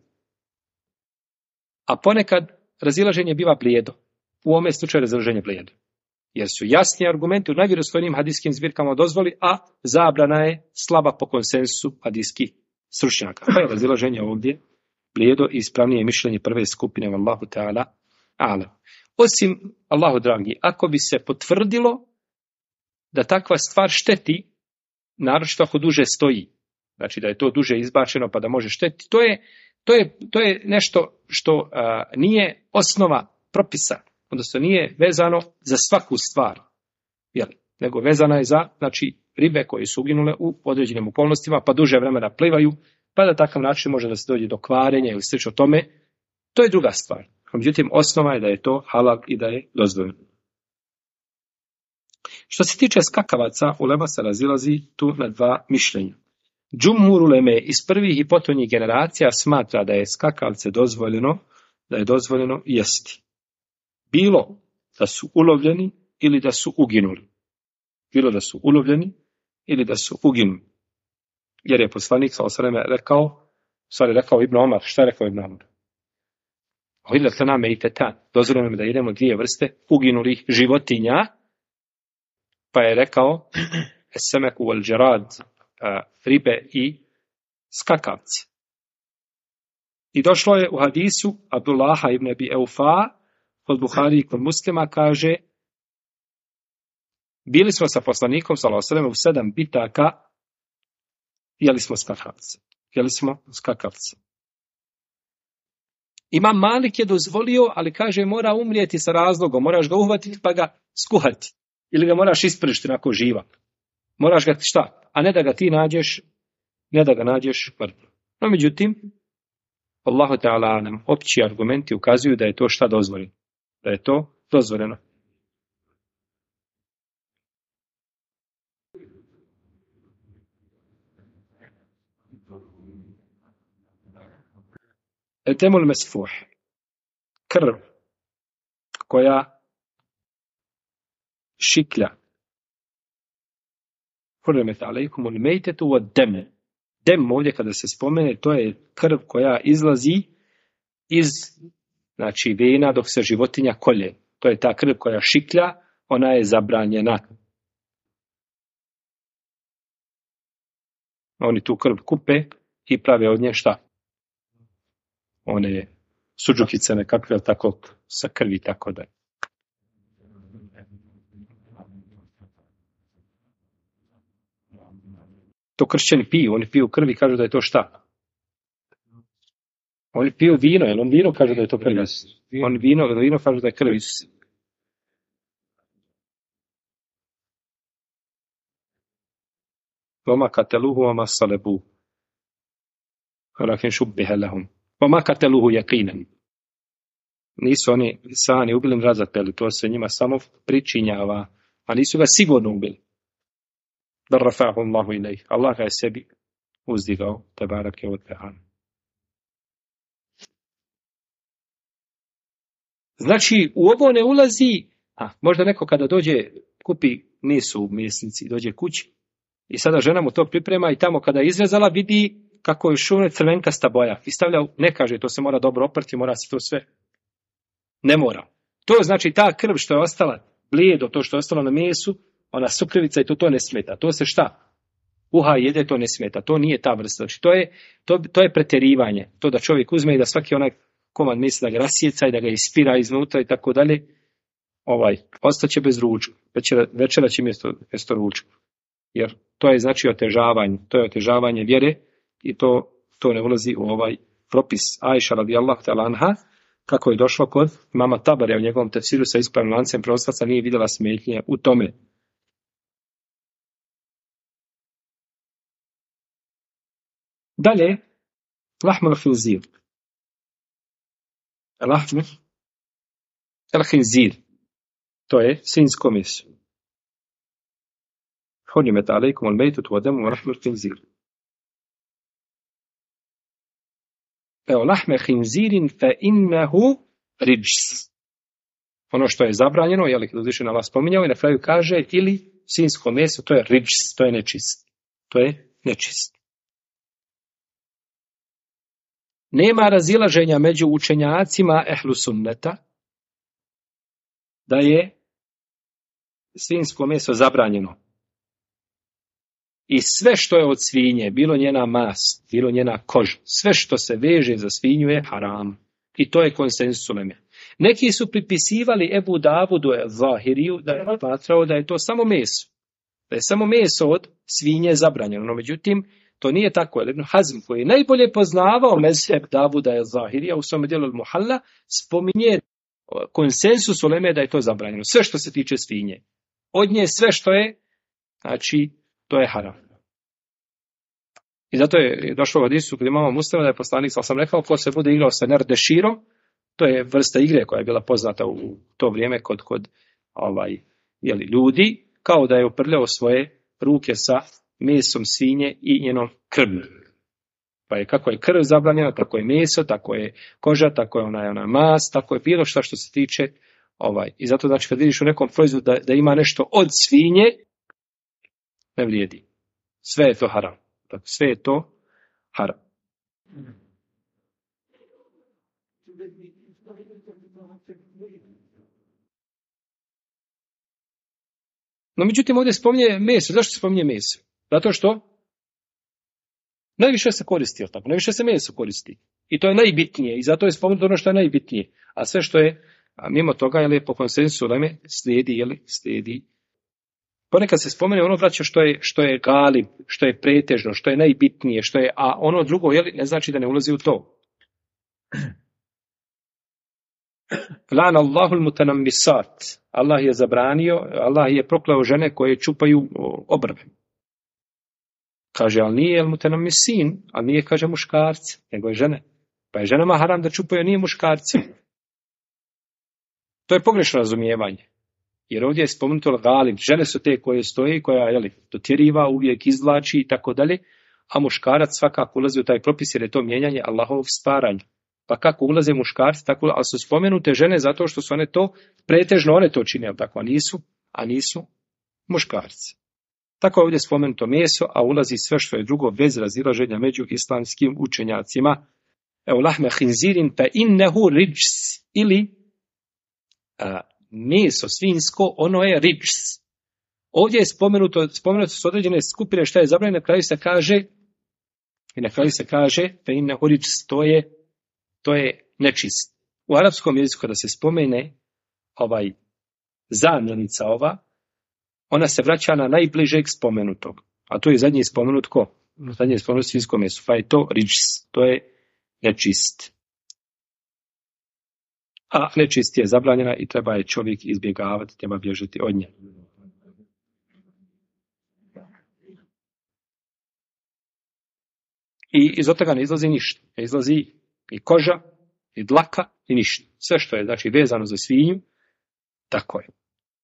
A ponekad razilaženje biva blijedo. U ovome slučaju razilaženje blijedo. Jer su jasni argumenti u najvjerostojnijim hadijskim zbirkama dozvoli, a zabrana je slaba po konsensusu hadijskih stručnjaka. Pa je razilaženje ovdje blijedo i ispravnije mišljenje prve skupine, vallahu ta'ala a'lam. Osim, Allahu dragi, ako bi se potvrdilo da takva stvar šteti, naročito ako duže stoji, znači da je to duže izbačeno pa da može štetiti, to je nešto što nije osnova propisa, odnosno nije vezano za svaku stvar, nego vezana je za, znači, ribe koje su uginule u određenim okolnostima, pa duže vremena plivaju, pa da takav način može da se dođe do kvarenja ili slično tome, to je druga stvar. Međutim, osnova je da je to halal i da je dozvoljeno. Što se tiče skakavaca, ulema se razilazi tu na dva mišljenja. Džumhur uleme iz prvih i potonjih generacija smatra da je skakavce dozvoljeno jesti. Bilo da su ulovljeni ili da su uginuli. Bilo da su ulovljeni ili da su uginuli. Jer je poslanik s.a.v. rekao Ibn Omar. Šta je rekao Ibn Omar? Dozvoljeno je da idemo dvije vrste uginulih životinja. Pa je rekao esemeku wal džerad, ribe i skakavci. I došlo je u hadisu Abdullaha ibn Abi Eufa kod Buhari i kod Muslima, kaže: bili smo sa poslanikom s.a.v. u 7 bitaka, jeli smo skakavce. Imam Malik je dozvolio, ali kaže mora umrijeti sa razlogom, moraš ga uhvatiti pa ga skuhati. Ili ga moraš ispržiti nakon živa. Moraš ga šta? A ne da ga ti nađeš, mrtvo. No međutim, Allahu Ta'ala nam opći argumenti ukazuju da je to šta dozvoljeno. Da je to dozvoljeno. Temul mesfuh. Krv koja šiklja. Hurrimet alejkumul mejtetu wad dem. Dem ovdje kada se spomene, to je krv koja izlazi iz, znači, vena dok se životinja kolje. To je ta krv koja šiklja, ona je zabranjena. Oni tu krv kupe i prave od nje šta? One suđukice nekakve, tako sa krvi, tako da. To kršćani piju, oni piju krvi i kažu da je to šta? Oni piju vino, jer on vino kaže da je to krvi. On vino kaže da je krvi. Vama kateluhu vama salebu. Rakin šubbihe lahum. Vama kateluhu jakinen. Nisu oni sani ubili razapeli, to se njima samo pričinjava, a nisu ga sigurno ubili. Da rafahu Allahu ilaih. Allah ga je sebi uzdigao, tebarake od tehana. Znači, u ovo ne ulazi, možda neko kada dođe, kupi meso u mesnici, dođe kući i sada žena mu to priprema i tamo kada je izrezala vidi kako je šune crvenkasta boja i stavlja, ne kaže, to se mora dobro oprati, mora se to sve. Ne mora. To znači ta krv što je ostala, blijedo, to što je ostalo na mesu, ona sukrvica i to ne smeta. To se šta? Uha jede, to ne smeta. To nije ta vrsta. Znači, to je pretjerivanje. To da čovjek uzme i da svaki onaj komad mesa da ga rasjeca i da ga ispira iznutra i tako dalje, ostaće bez ručka. Večera će mjesto ručka. Jer to je znači otežavanje. To je otežavanje vjere i to ne ulazi u ovaj propis. Ajša radijallahu ta'ala anha, kako je došlo kod mama Tabarija u njegovom tefsiru sa ispravnim lancem prenoslaca, nije vidjela smetnje u tome. Dalje, lahmul khinzir. Lahmul khinzir. To je svinjsko meso. Hurrimet alejkumul mejtetu wad demu wa lahmul khinzir. Evo, lahme khinzirin fa innehu rijs. Ono što je zabranjeno, jel, kada uzvišeni Allah spominjao i na kraju kaže, ili svinjsko meso, to je rijs, to je nečist. To je nečist. Nema razilaženja među učenjacima ehlu sunneta da je svinjsko meso zabranjeno. I sve što je od svinje, bilo njena mast, bilo njena koža, sve što se veže za svinju je haram. I to je konsenzus uleme. Neki su pripisivali Ebu Davudu Zahiriju da je smatrao da je to samo meso. Da je samo meso od svinje zabranjeno. No međutim, to nije tako. Ibn Hazm, koji je najbolje poznavao mezheb Davuda Zahirija u svom dijelu Al-Muhalla, spominje konsensus uleme da je to zabranjeno. Sve što se tiče svinje. Od nje sve što je, znači, to je haram. I zato je došlo u hadisu kod imama Muslima da je poslanik sam rekao, ko se bude igrao sa nerdeširom, to je vrsta igre koja je bila poznata u to vrijeme kod ljudi, kao da je uprljao svoje ruke sa mesom svinje i njenom krvlju. Pa je kako je krv zabranjena, tako je meso, tako je koža, tako je ona mas, tako je bilo što se tiče. I zato znači kad vidiš u nekom proizvodu da ima nešto od svinje, ne vrijedi. Sve je to haram. Dakle, sve je to haram. No, međutim, ovdje spominje meso. Zašto se spominje meso? Zato što najviše se koristi, tako? Najviše se meso koristi. I to je najbitnije. I zato je spomenuto ono što je najbitnije. A sve što je, mimo toga, po konsensusu uleme, slijedi. Ponekad se spomene ono, braćo, što je galib, što je pretežno, što je najbitnije, a ono drugo, ne znači da ne ulazi u to. Lana Allahul mutanammisat. Allah je zabranio, Allah je proklao žene koje čupaju obrve. Kaže, ali nije mutanammisin, ali nije, kaže, muškarci, nego je žene. Pa je ženama haram da čupaju, nije muškarci. To je pogrešno razumijevanje. Jer ovdje je spomenuto galib, žene su te koje stoji, koja dotjeriva, uvijek izvlači i tako dalje, a muškarac svakako ulazi u taj propis jer je to mijenjanje Allahovog stvaranja. Pa kako ulaze muškarci, tako, ali su spomenute žene zato što su one to, pretežno one to čine, tako, a nisu muškarci. Tako je ovdje spomenuto meso, a ulazi sve što je drugo bez razilaženja među islamskim učenjacima. Evo lahme hinzirin pa innehu rijs, ili meso svinjsko, ono je rijs. Ovdje je spomenuto su određene skupine šta je zabranjeno, na kraju se kaže pa innehu rijs, to je nečist. U arapskom jeziku kada se spomene zamjenica ona se vraća na najbližeg spomenutog. A to je zadnji spomenut ko? Zadnji je spomenut svinjsko meso. Pa je to rijs, to je nečist. A nečist je zabranjena i treba je čovjek izbjegavati, treba bježati od nje. I iz toga ne izlazi ništa. Ne izlazi i koža, i dlaka, i ništa. Sve što je znači vezano za svinju, tako je.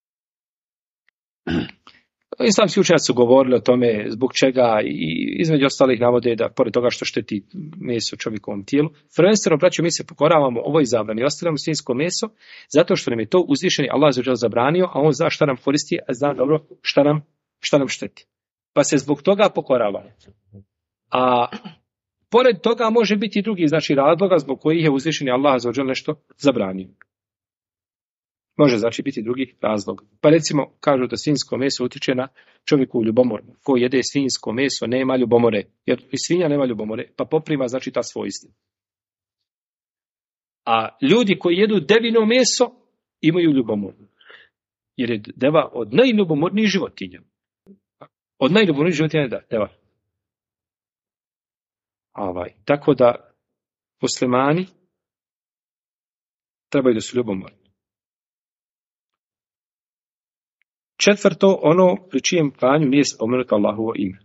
Islamski učenjaci su govorili o tome zbog čega i između ostalih navode da pored toga što šteti meso čovjekovom tijelu, prvenstveno, braćo, mi se pokoravamo ovoj zabrani i ostavljamo svinjsko meso zato što nam je to uzvišeni Allah zabranio, a on zna šta nam koristi, a zna dobro šta nam šteti. Pa se zbog toga pokoravamo. A pored toga može biti i drugi razloga zbog kojih je uzvišeni Allah nešto zabranio. Može biti drugi razlog. Pa recimo kažu da svinjsko meso utječe na čovjeku ljubomor. Ko jede svinjsko meso nema ljubomore. Jer i svinja nema ljubomore, pa poprima ta svojstva. A ljudi koji jedu devino meso imaju ljubomor. Jer je deva od najljubomornijih životinja. Od najljubomornijih životinja je deva. Tako da muslimani trebaju da su ljubomorni. Četvrto, ono pri čijem klanju nije spomenuto Allahovo ime.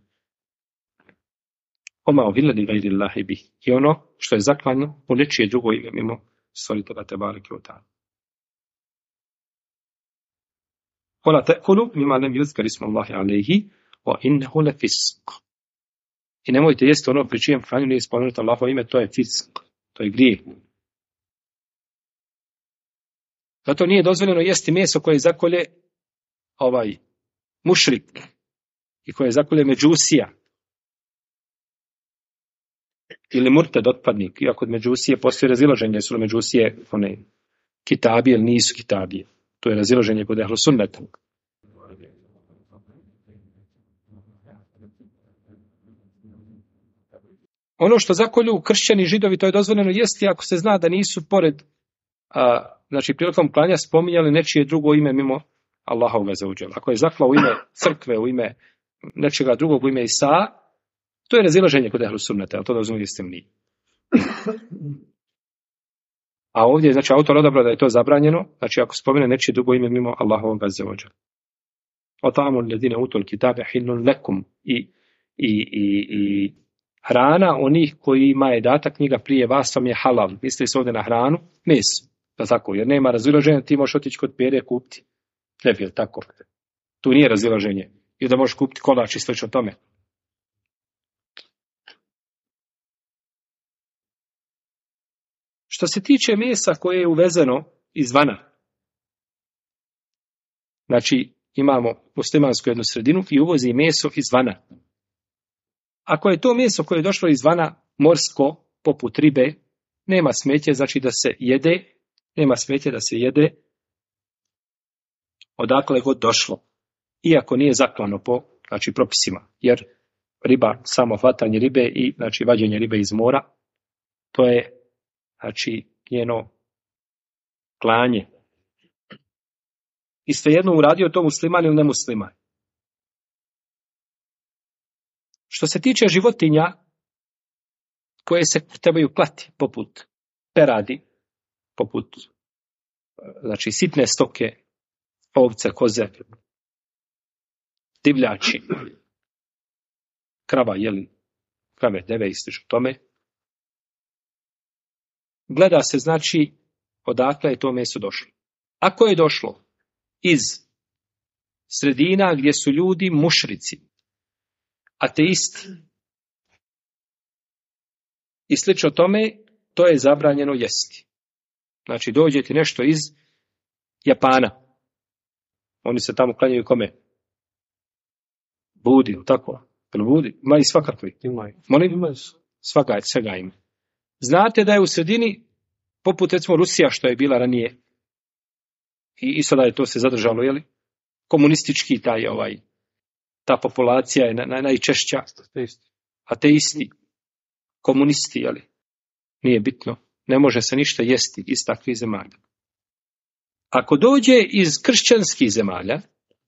Oma ohillali gajri Allahi bih. I ono što je zaklanjeno u nečije drugo ime mimo stvoritelja te bareke ve taala. Wala ta'kulu mimma lam yuzkar ismu Allahi alayhi wa innahu lafisq. I nemojte jesti ono pri čijem klanju nije spomenuto Allahovo ime, to je fisk, to je grijeh. Zato nije dozvoljeno jesti meso koje zakolje mušrik i koje zakolje međusija ili murted otpadnik, iako od međusije postoji razilaženje, su li međusije kitabije ili nisu kitabije. To je razilaženje kod ehlu sunneta. Ono što zakolju kršćani i židovi, to je dozvoljeno jesti ako se zna da nisu pored, prilikom klanja spominjali nečije drugo ime mimo Allahovga zaudjela. Ako je zaklao u ime crkve, u ime nečega drugog, u ime Isa, to je razilaženje kod ehlu sunneta, ali to dozvoljeno jesti nije. A ovdje je, autor odabrao da je to zabranjeno, ako spomene nečije drugo ime mimo Allahovga zaudjela. O tamu ledine utul kitabe hillun lekum i hrana onih kojima je data knjiga prije vas vam je halal. Misli se ovdje na hranu, meso. Da tako, jer nema razilaženja, ti možeš otići kod pere kupiti. Hljeb, tako. Tu nije razilaženje. I da možeš kupiti kolač i slično tome. Što se tiče mesa koje je uvezeno izvana, znači imamo muslimansku jednu sredinu i uvozi meso izvana. Ako je to meso koje je došlo izvana morsko, poput ribe, nema smetje, znači da se jede, nema smetje da se jede odakle god došlo. Iako nije zaklano po, znači, propisima. Jer riba, samo hvatanje ribe i, znači, vađenje ribe iz mora, to je, znači, njeno klanje. I svejedno uradio to musliman ili nemusliman. Što se tiče životinja koje se trebaju klati, poput peradi, poput, znači, sitne stoke, ovce, koze, divljači, krava, krave, deve i slično tome. Gleda se, znači, odakle je to meso došlo. Ako je došlo iz sredina gdje su ljudi mušrici, ateisti i slično tome, to je zabranjeno jesti. Znači, dođe ti nešto iz Japana. Oni se tamo klanjaju kome? Budi, tako? Budi? Ima i svakakvi. Molim? Svega ima. Znate da je u sredini, poput recimo Rusija što je bila ranije, i sada je to se zadržalo, komunistički ta populacija je najčešća. Ateisti, komunisti, nije bitno. Ne može se ništa jesti iz takvih zemalja. Ako dođe iz kršćanskih zemalja,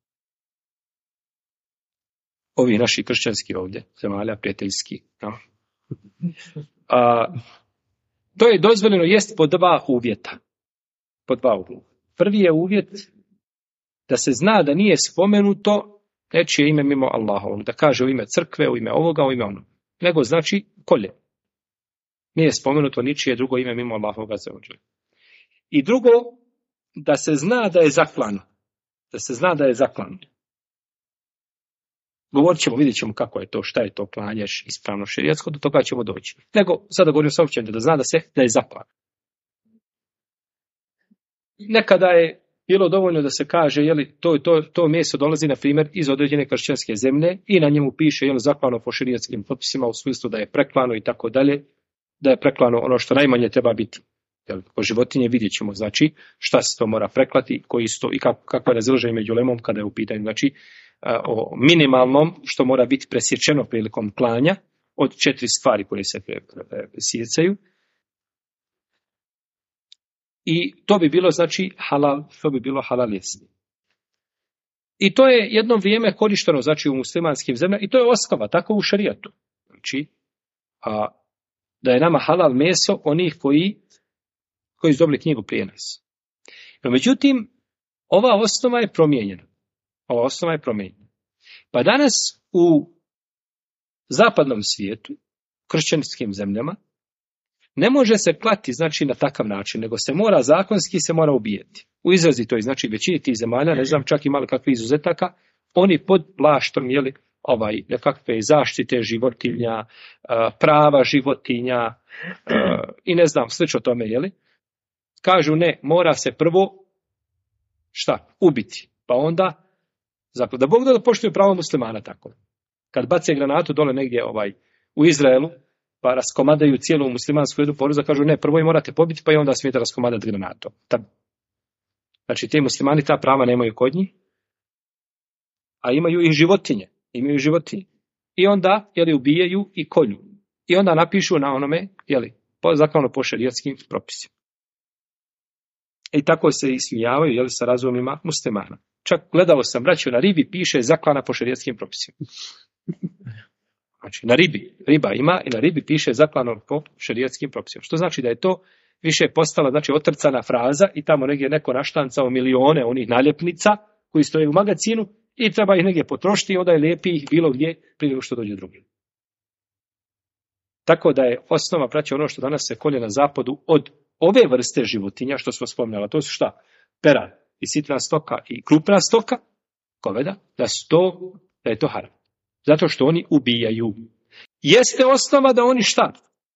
ovi naši kršćanski ovdje, zemalja prijateljski, to je dozvoljeno jest po dva uvjeta. Prvi je uvjet da se zna da nije spomenuto nečije ime mimo Allahovog, da kaže u ime crkve, u ime ovoga, u ime onog. Nego znači kolje. Nije spomenuto ničije drugo ime mimo Allahoga azza. I drugo, da se zna da je zaklano. Govorit ćemo, vidjet ćemo kako je to, šta je to klanješ ispravno šerijatsko, do toga ćemo doći. Nego, sada govorim saopćenje da zna da je zaklano. Nekada je bilo dovoljno da se kaže, to meso dolazi, na primjer, iz određene kršćanske zemlje i na njemu piše, zaklano po šerijatskim propisima u smislu da je preklano i tako dalje, da je preklano ono što najmanje treba biti. Po životinje vidjet ćemo, znači, šta se to mora preklati, koji su to i kako je razilaženje među ulemom kada je u pitanju, znači, o minimalnom što mora biti presječeno prilikom klanja od 4 stvari koje se presjecaju. I to bi bilo, znači, halal jesti. I to je jedno vrijeme korišteno, znači, u muslimanskim zemljama i to je osnova, tako u šerijatu. Znači, da je nama halal meso onih koji su dobili knjigu prije nas. No, međutim, ova osnova je promijenjena. Pa danas u zapadnom svijetu, kršćanskim zemljama, ne može se klati, znači, na takav način, nego se mora zakonski ubijeti. U izrazitoj, znači, većini tih zemalja, ne znam čak imali kakvih izuzetaka, oni pod plaštom, nekakve zaštite životinja, prava životinja i ne znam, slično tome, kažu ne, mora se prvo, ubiti, pa onda, da Bog da poštuju pravo muslimana tako. Kad bace granatu dole negdje u Izraelu, pa raskomadaju cijelu muslimansku jednu poruzu, kažu ne, prvo je morate pobiti, pa i onda smijete raskomadati granatom. Znači, ti muslimani ta prava nemaju kod njih, a imaju i životinje. I onda, ubijaju i kolju. I onda napišu na onome, zaklano po šerijatskim propisima. I tako se ismijavaju, sa razumima muslimana. Čak gledao sam, braćo, na ribi piše zaklana po šerijatskim propisima. Znači, na riba ima i na ribi piše zaklano po šerijatskim propisima. Što znači da je to više postala, znači, otrcana fraza i tamo negdje neko naštancao milione onih naljepnica koji stoje u magazinu i treba ih negdje potrošiti i onda je lijepi ih bilo gdje prije nego što dođe drugi. Tako da je osnova, braće, ono što danas se kolje na zapadu od ove vrste životinja, što smo spominjali, to su šta? Perad i sitna stoka i krupna stoka, goveda, da je to haram. Zato što oni ubijaju. Jeste osnova da oni šta?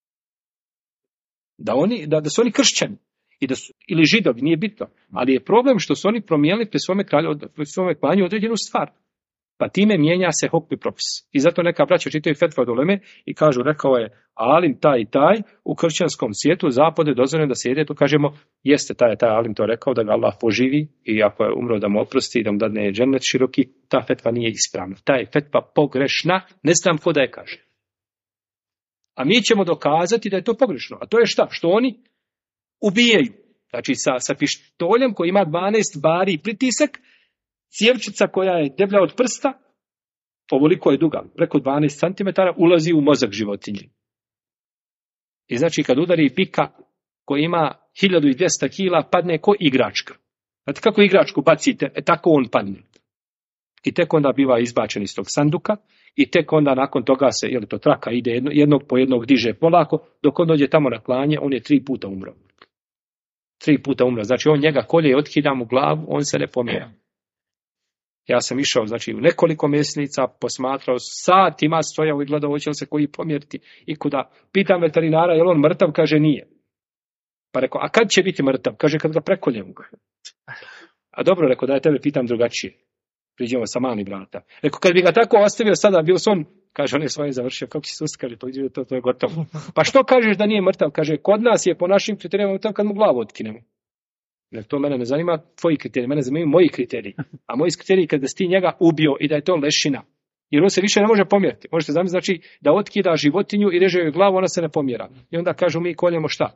Da su oni kršćani ili židovi, nije bitno. Ali je problem što su oni promijenili pri svome klanju određenu stvar. Pa time mijenja se hukm i propis. I zato neka braća čitaju fetva od uleme i kažu, rekao je alim taj i taj u kršćanskom svijetu zapade dozvoljeno da se jede, to kažemo jeste taj alim to rekao, da ga Allah poživi i ako je umro da mu oprosti i da mu dadne džennet široki, ta fetva nije ispravna. Ta je fetva pogrešna, ne znam ko da je kaže. A mi ćemo dokazati da je to pogrešno. A to je šta? Što oni ubijaju. Znači sa pištoljem koji ima 12 bari pritisak, cijevčica koja je deblja od prsta, ovoliko je duga, preko 12 cm, ulazi u mozak životinje. I znači kad udari pika koji ima 1200 kila, padne ko igračka. Znate kako igračku bacite, tako on padne. I tek onda biva izbačen iz tog sanduka i tek onda nakon toga se, to traka ide jednog po jednog diže polako, dok on dođe tamo na klanje, on je 3 puta umro. 3 puta umro. Znači on njega kolje i otkida mu glavu, on se ne pomjera. Ja sam išao, znači, u nekoliko mjesnica, posmatrao, satima stojao i gledao, hoće li se koji pomjeriti i kuda. Pitam veterinara, je li on mrtav? Kaže, nije. Pa rekao, a kad će biti mrtav? Kaže, kad ga prekoljem. A dobro, rekao, da ja tebe pitam drugačije. Priđemo sa mali brata. Rekao, kad bi ga tako ostavio sada, bio son, kaže, on je svoje završio. Kako će se uskali, to je gotovo. Pa što kažeš da nije mrtav? Kaže, kod nas je po našim kriterijama mrtav kad mu glavu otkinemo. Jer to mene ne zanima tvoji kriteriji, mene zanimaju moji kriteriji. A moji kriteriji kada si ti njega ubio i da je to lešina. Jer on se više ne može pomjeriti. Možete zamisliti, znači da otkida životinju i reže joj glavu, ona se ne pomjera. I onda kažu mi koljemo šta?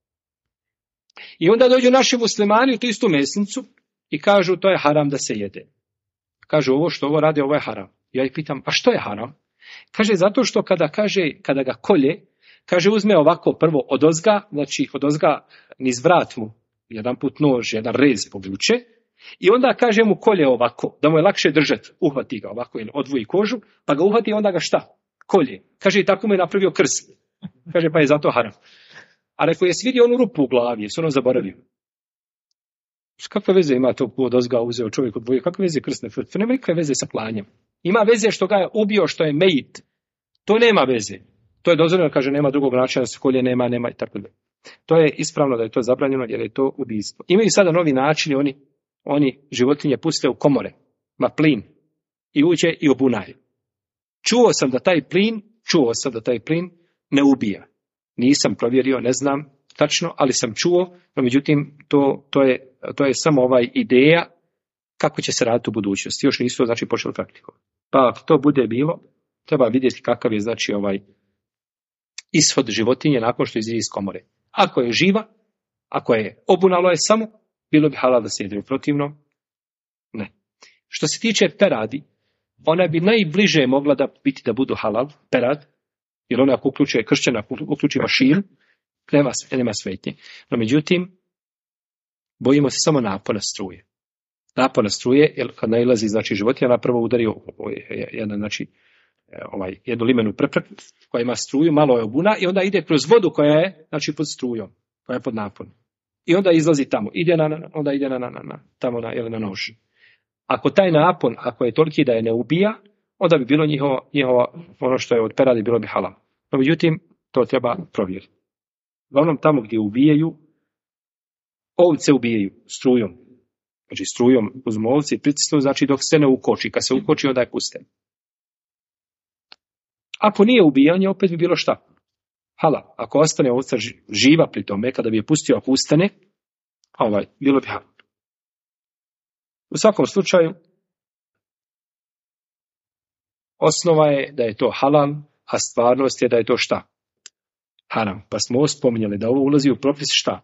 I onda dođu naši muslimani u tu istu mesnicu i kažu to je haram da se jede. Kažu ovo radi, ovo je haram. Ja ih pitam, a što je haram? Kaže zato što kada ga kolje, kaže uzme ovako prvo odozga, znači odozga niz vrat mu. Jedan put nož, jedan rez povuče i onda kaže mu kolje ovako, da mu je lakše držati, uhvati ga ovako ili odvoji kožu, pa ga uhvati i onda ga šta? Kolje. Kaže i tako mu je napravio krst. Kaže pa je zato haram. A rekao, jesi vidio onu rupu u glavi, jesi ono zaboravio? Kakve veze ima to odozga uzeo čovjek odvojio? Kakve veze krsne? To nema nikakve veze sa klanjem. Ima veze što ga je ubio, što je mejit. To nema veze. To je dozvoljeno, kaže, nema drugog načina da se kolje, nema i tako da. To je ispravno da je to zabranjeno jer je to ubijstvo. Imaju sada novi načini, oni životinje puste u komore, plin, i uđe i obunaje. Čuo sam da taj plin ne ubija. Nisam provjerio, ne znam tačno, ali sam čuo, no međutim to je samo ideja kako će se raditi u budućnosti. Još nisu znači počeli praktikovati. Pa ako to bude bilo, treba vidjeti kakav je znači ishod životinje nakon što izađe iz komore. Ako je živa, ako je obunalo je samo, bilo bi halal da se jede, protivno ne. Što se tiče peradi, ona bi najbliže mogla da budu halal, perad, jer ona ako uključuje kršćana, ako uključuje mašinu, nema svetnje. No međutim, bojimo se samo napona struje. Napona struje, jer kad nailazi znači životinja, ona prvo udari jednu limenu prepreku koja ima struju, malo je obuna i onda ide kroz vodu koja je znači pod strujom, koja je pod naponom. I onda izlazi tamo, onda ide tamo na nož. Ako taj napon, ako je toliki da je ne ubija, onda bi bilo njihovo ono što je od peradi bilo bi halal. No međutim, to treba provjeriti. Uglavnom tamo gdje ubijaju, ovce ubijaju strujom. Znači strujom uzmu ovce i pritisnu, znači dok se ne ukoči. Kad se ukoči, onda je puste. Ako nije ubijanje, opet bi bilo šta? Halal. Ako ostane ovca živa pri tome, kada bi je pustio, ako ustane, bilo bi halal. U svakom slučaju, osnova je da je to halal, a stvarnost je da je to šta? Haram. Pa smo spominjali da ovo ulazi u propis šta?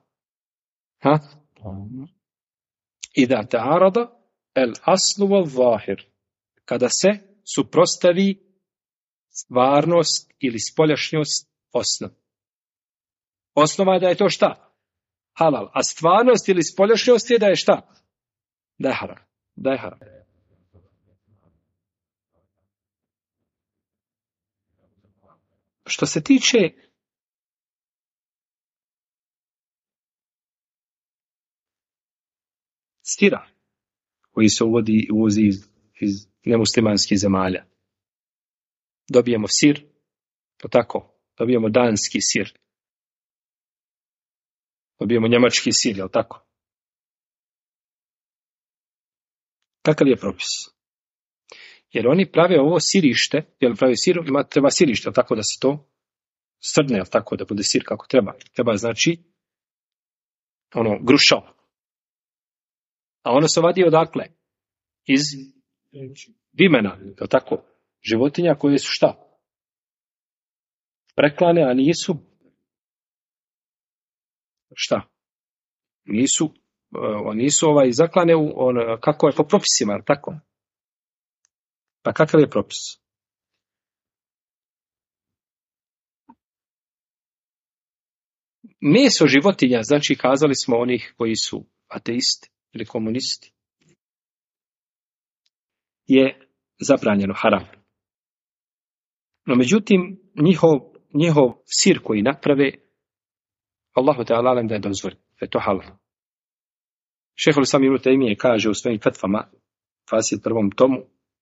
I da ta'arada el aslu wal zahir. Kada se suprotstavi stvarnost ili spoljašnjost osnov. Osnova je da je to šta? Halal. A stvarnost ili spoljašnjost je da je šta? Da je haram. Da je haram. Što se tiče sira koji se uvozi iz nemuslimanskih zemalja. Dobijemo sir, to tako, dobijemo danski sir, dobijemo njemački sir, je li tako? Kakav je propis? Jer oni prave ovo sirište, jer pravi sir, treba sirište, je tako da se to srdne, je tako da bude sir kako treba. Treba znači grušao. A ono se vadi odakle? Iz vimena, je tako? Životinja koje su šta? Preklane, a nisu šta? Nisu zaklane kako je po propisima, je tako? Pa kakav je propis? Meso životinja, znači kazali smo onih koji su ateisti ili komunisti, je zabranjeno, haram. No međutim, njihov sir koji naprave, Allahu Teala alim da je dozvoljen, da je to halal. Šejhul Islam Ibn Tejmije kaže u svojim fetvama, 21. tomu,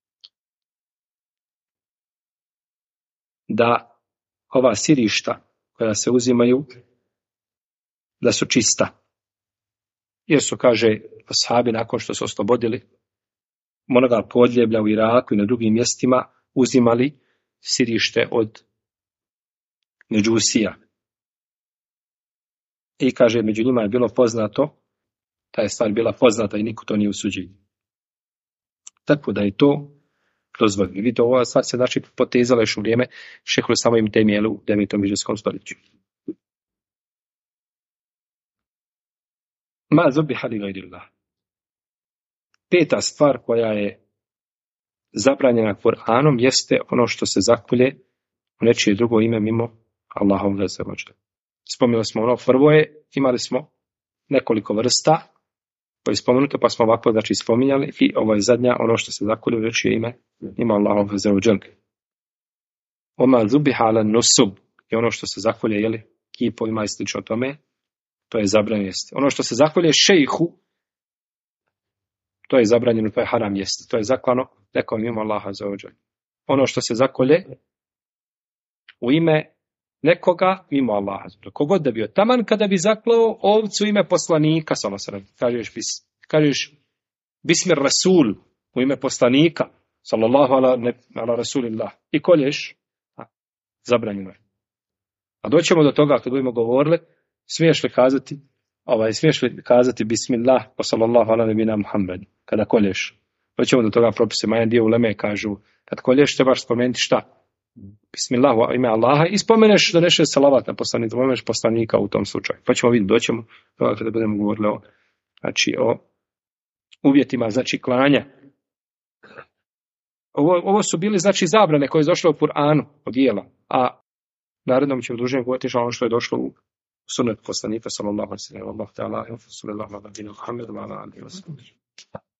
da ova sirišta koja se uzimaju, da su čista. Jer su, kaže, ashabi nakon što su oslobodili onoga podljeblja u Iraku i na drugim mjestima, uzimali sirište od međusija. I kaže, među njima je bilo poznato, ta je stvar bila poznata i niko to nije usuđio. Tako da je to dozvoljeno. Vidite, ova stvar se znači potezala još u vrijeme Šejhul Islama Ibn Tejmije u 9. hidžrijskom stoljeću. Ma zubiha li gajrillah. Peta stvar koja je zabranjena Kur'anom jeste ono što se zakolje u nečije drugo ime mimo Allahovog azza wa dželle. Spomenuli smo prvo imali smo nekoliko vrsta koje je spomenuto, pa smo ovako znači spominjali i ovo je zadnja, ono što se zakolje u nečije ime mimo Allahovog azza wa dželle. Oma zubiha ala nusub je ono što se zakolje, jeli, kipovima i slično tome, to je zabranjeno jesti. Ono što se zakolje šejhu, to je zabranjeno, to je haram jesti. To je zaklano nekom mimo Allaha azza wa dželle. Ono što se zakolje u ime nekoga mimo Allaha. Kogod da bio, taman kada bi zaklao ovcu ime poslanika, kažeš bismir rasul u ime poslanika, sallallahu ala rasulillah, i kolješ, zabranjeno je. A doćemo do toga kad budemo govorili, smiješ li kazati bismillah wa sallallahu ala nabina Muhammed kada kolješ. Doćemo do toga propisima. Jedan dio uleme kažu, kad kolješ trebaš spomenuti šta? Bismillah u ime Allaha i spomeneš da nešeš salavat na poslanika, spomeneš poslanika u tom slučaju. Pa ćemo vidjeti, doćemo toga kada budemo govorili o uvjetima, znači klanja. Ovo su bili znači zabrane koje je došlo u Kur'anu od dijela, a narednom ćemo dužnije govoriti ono što je došlo u sunnet poslanika sallallahu alejhi ve sellem. Allahu ta'ala, sallallahu alejhi ve sellem, Muhammed wa ala alihi wa sallam.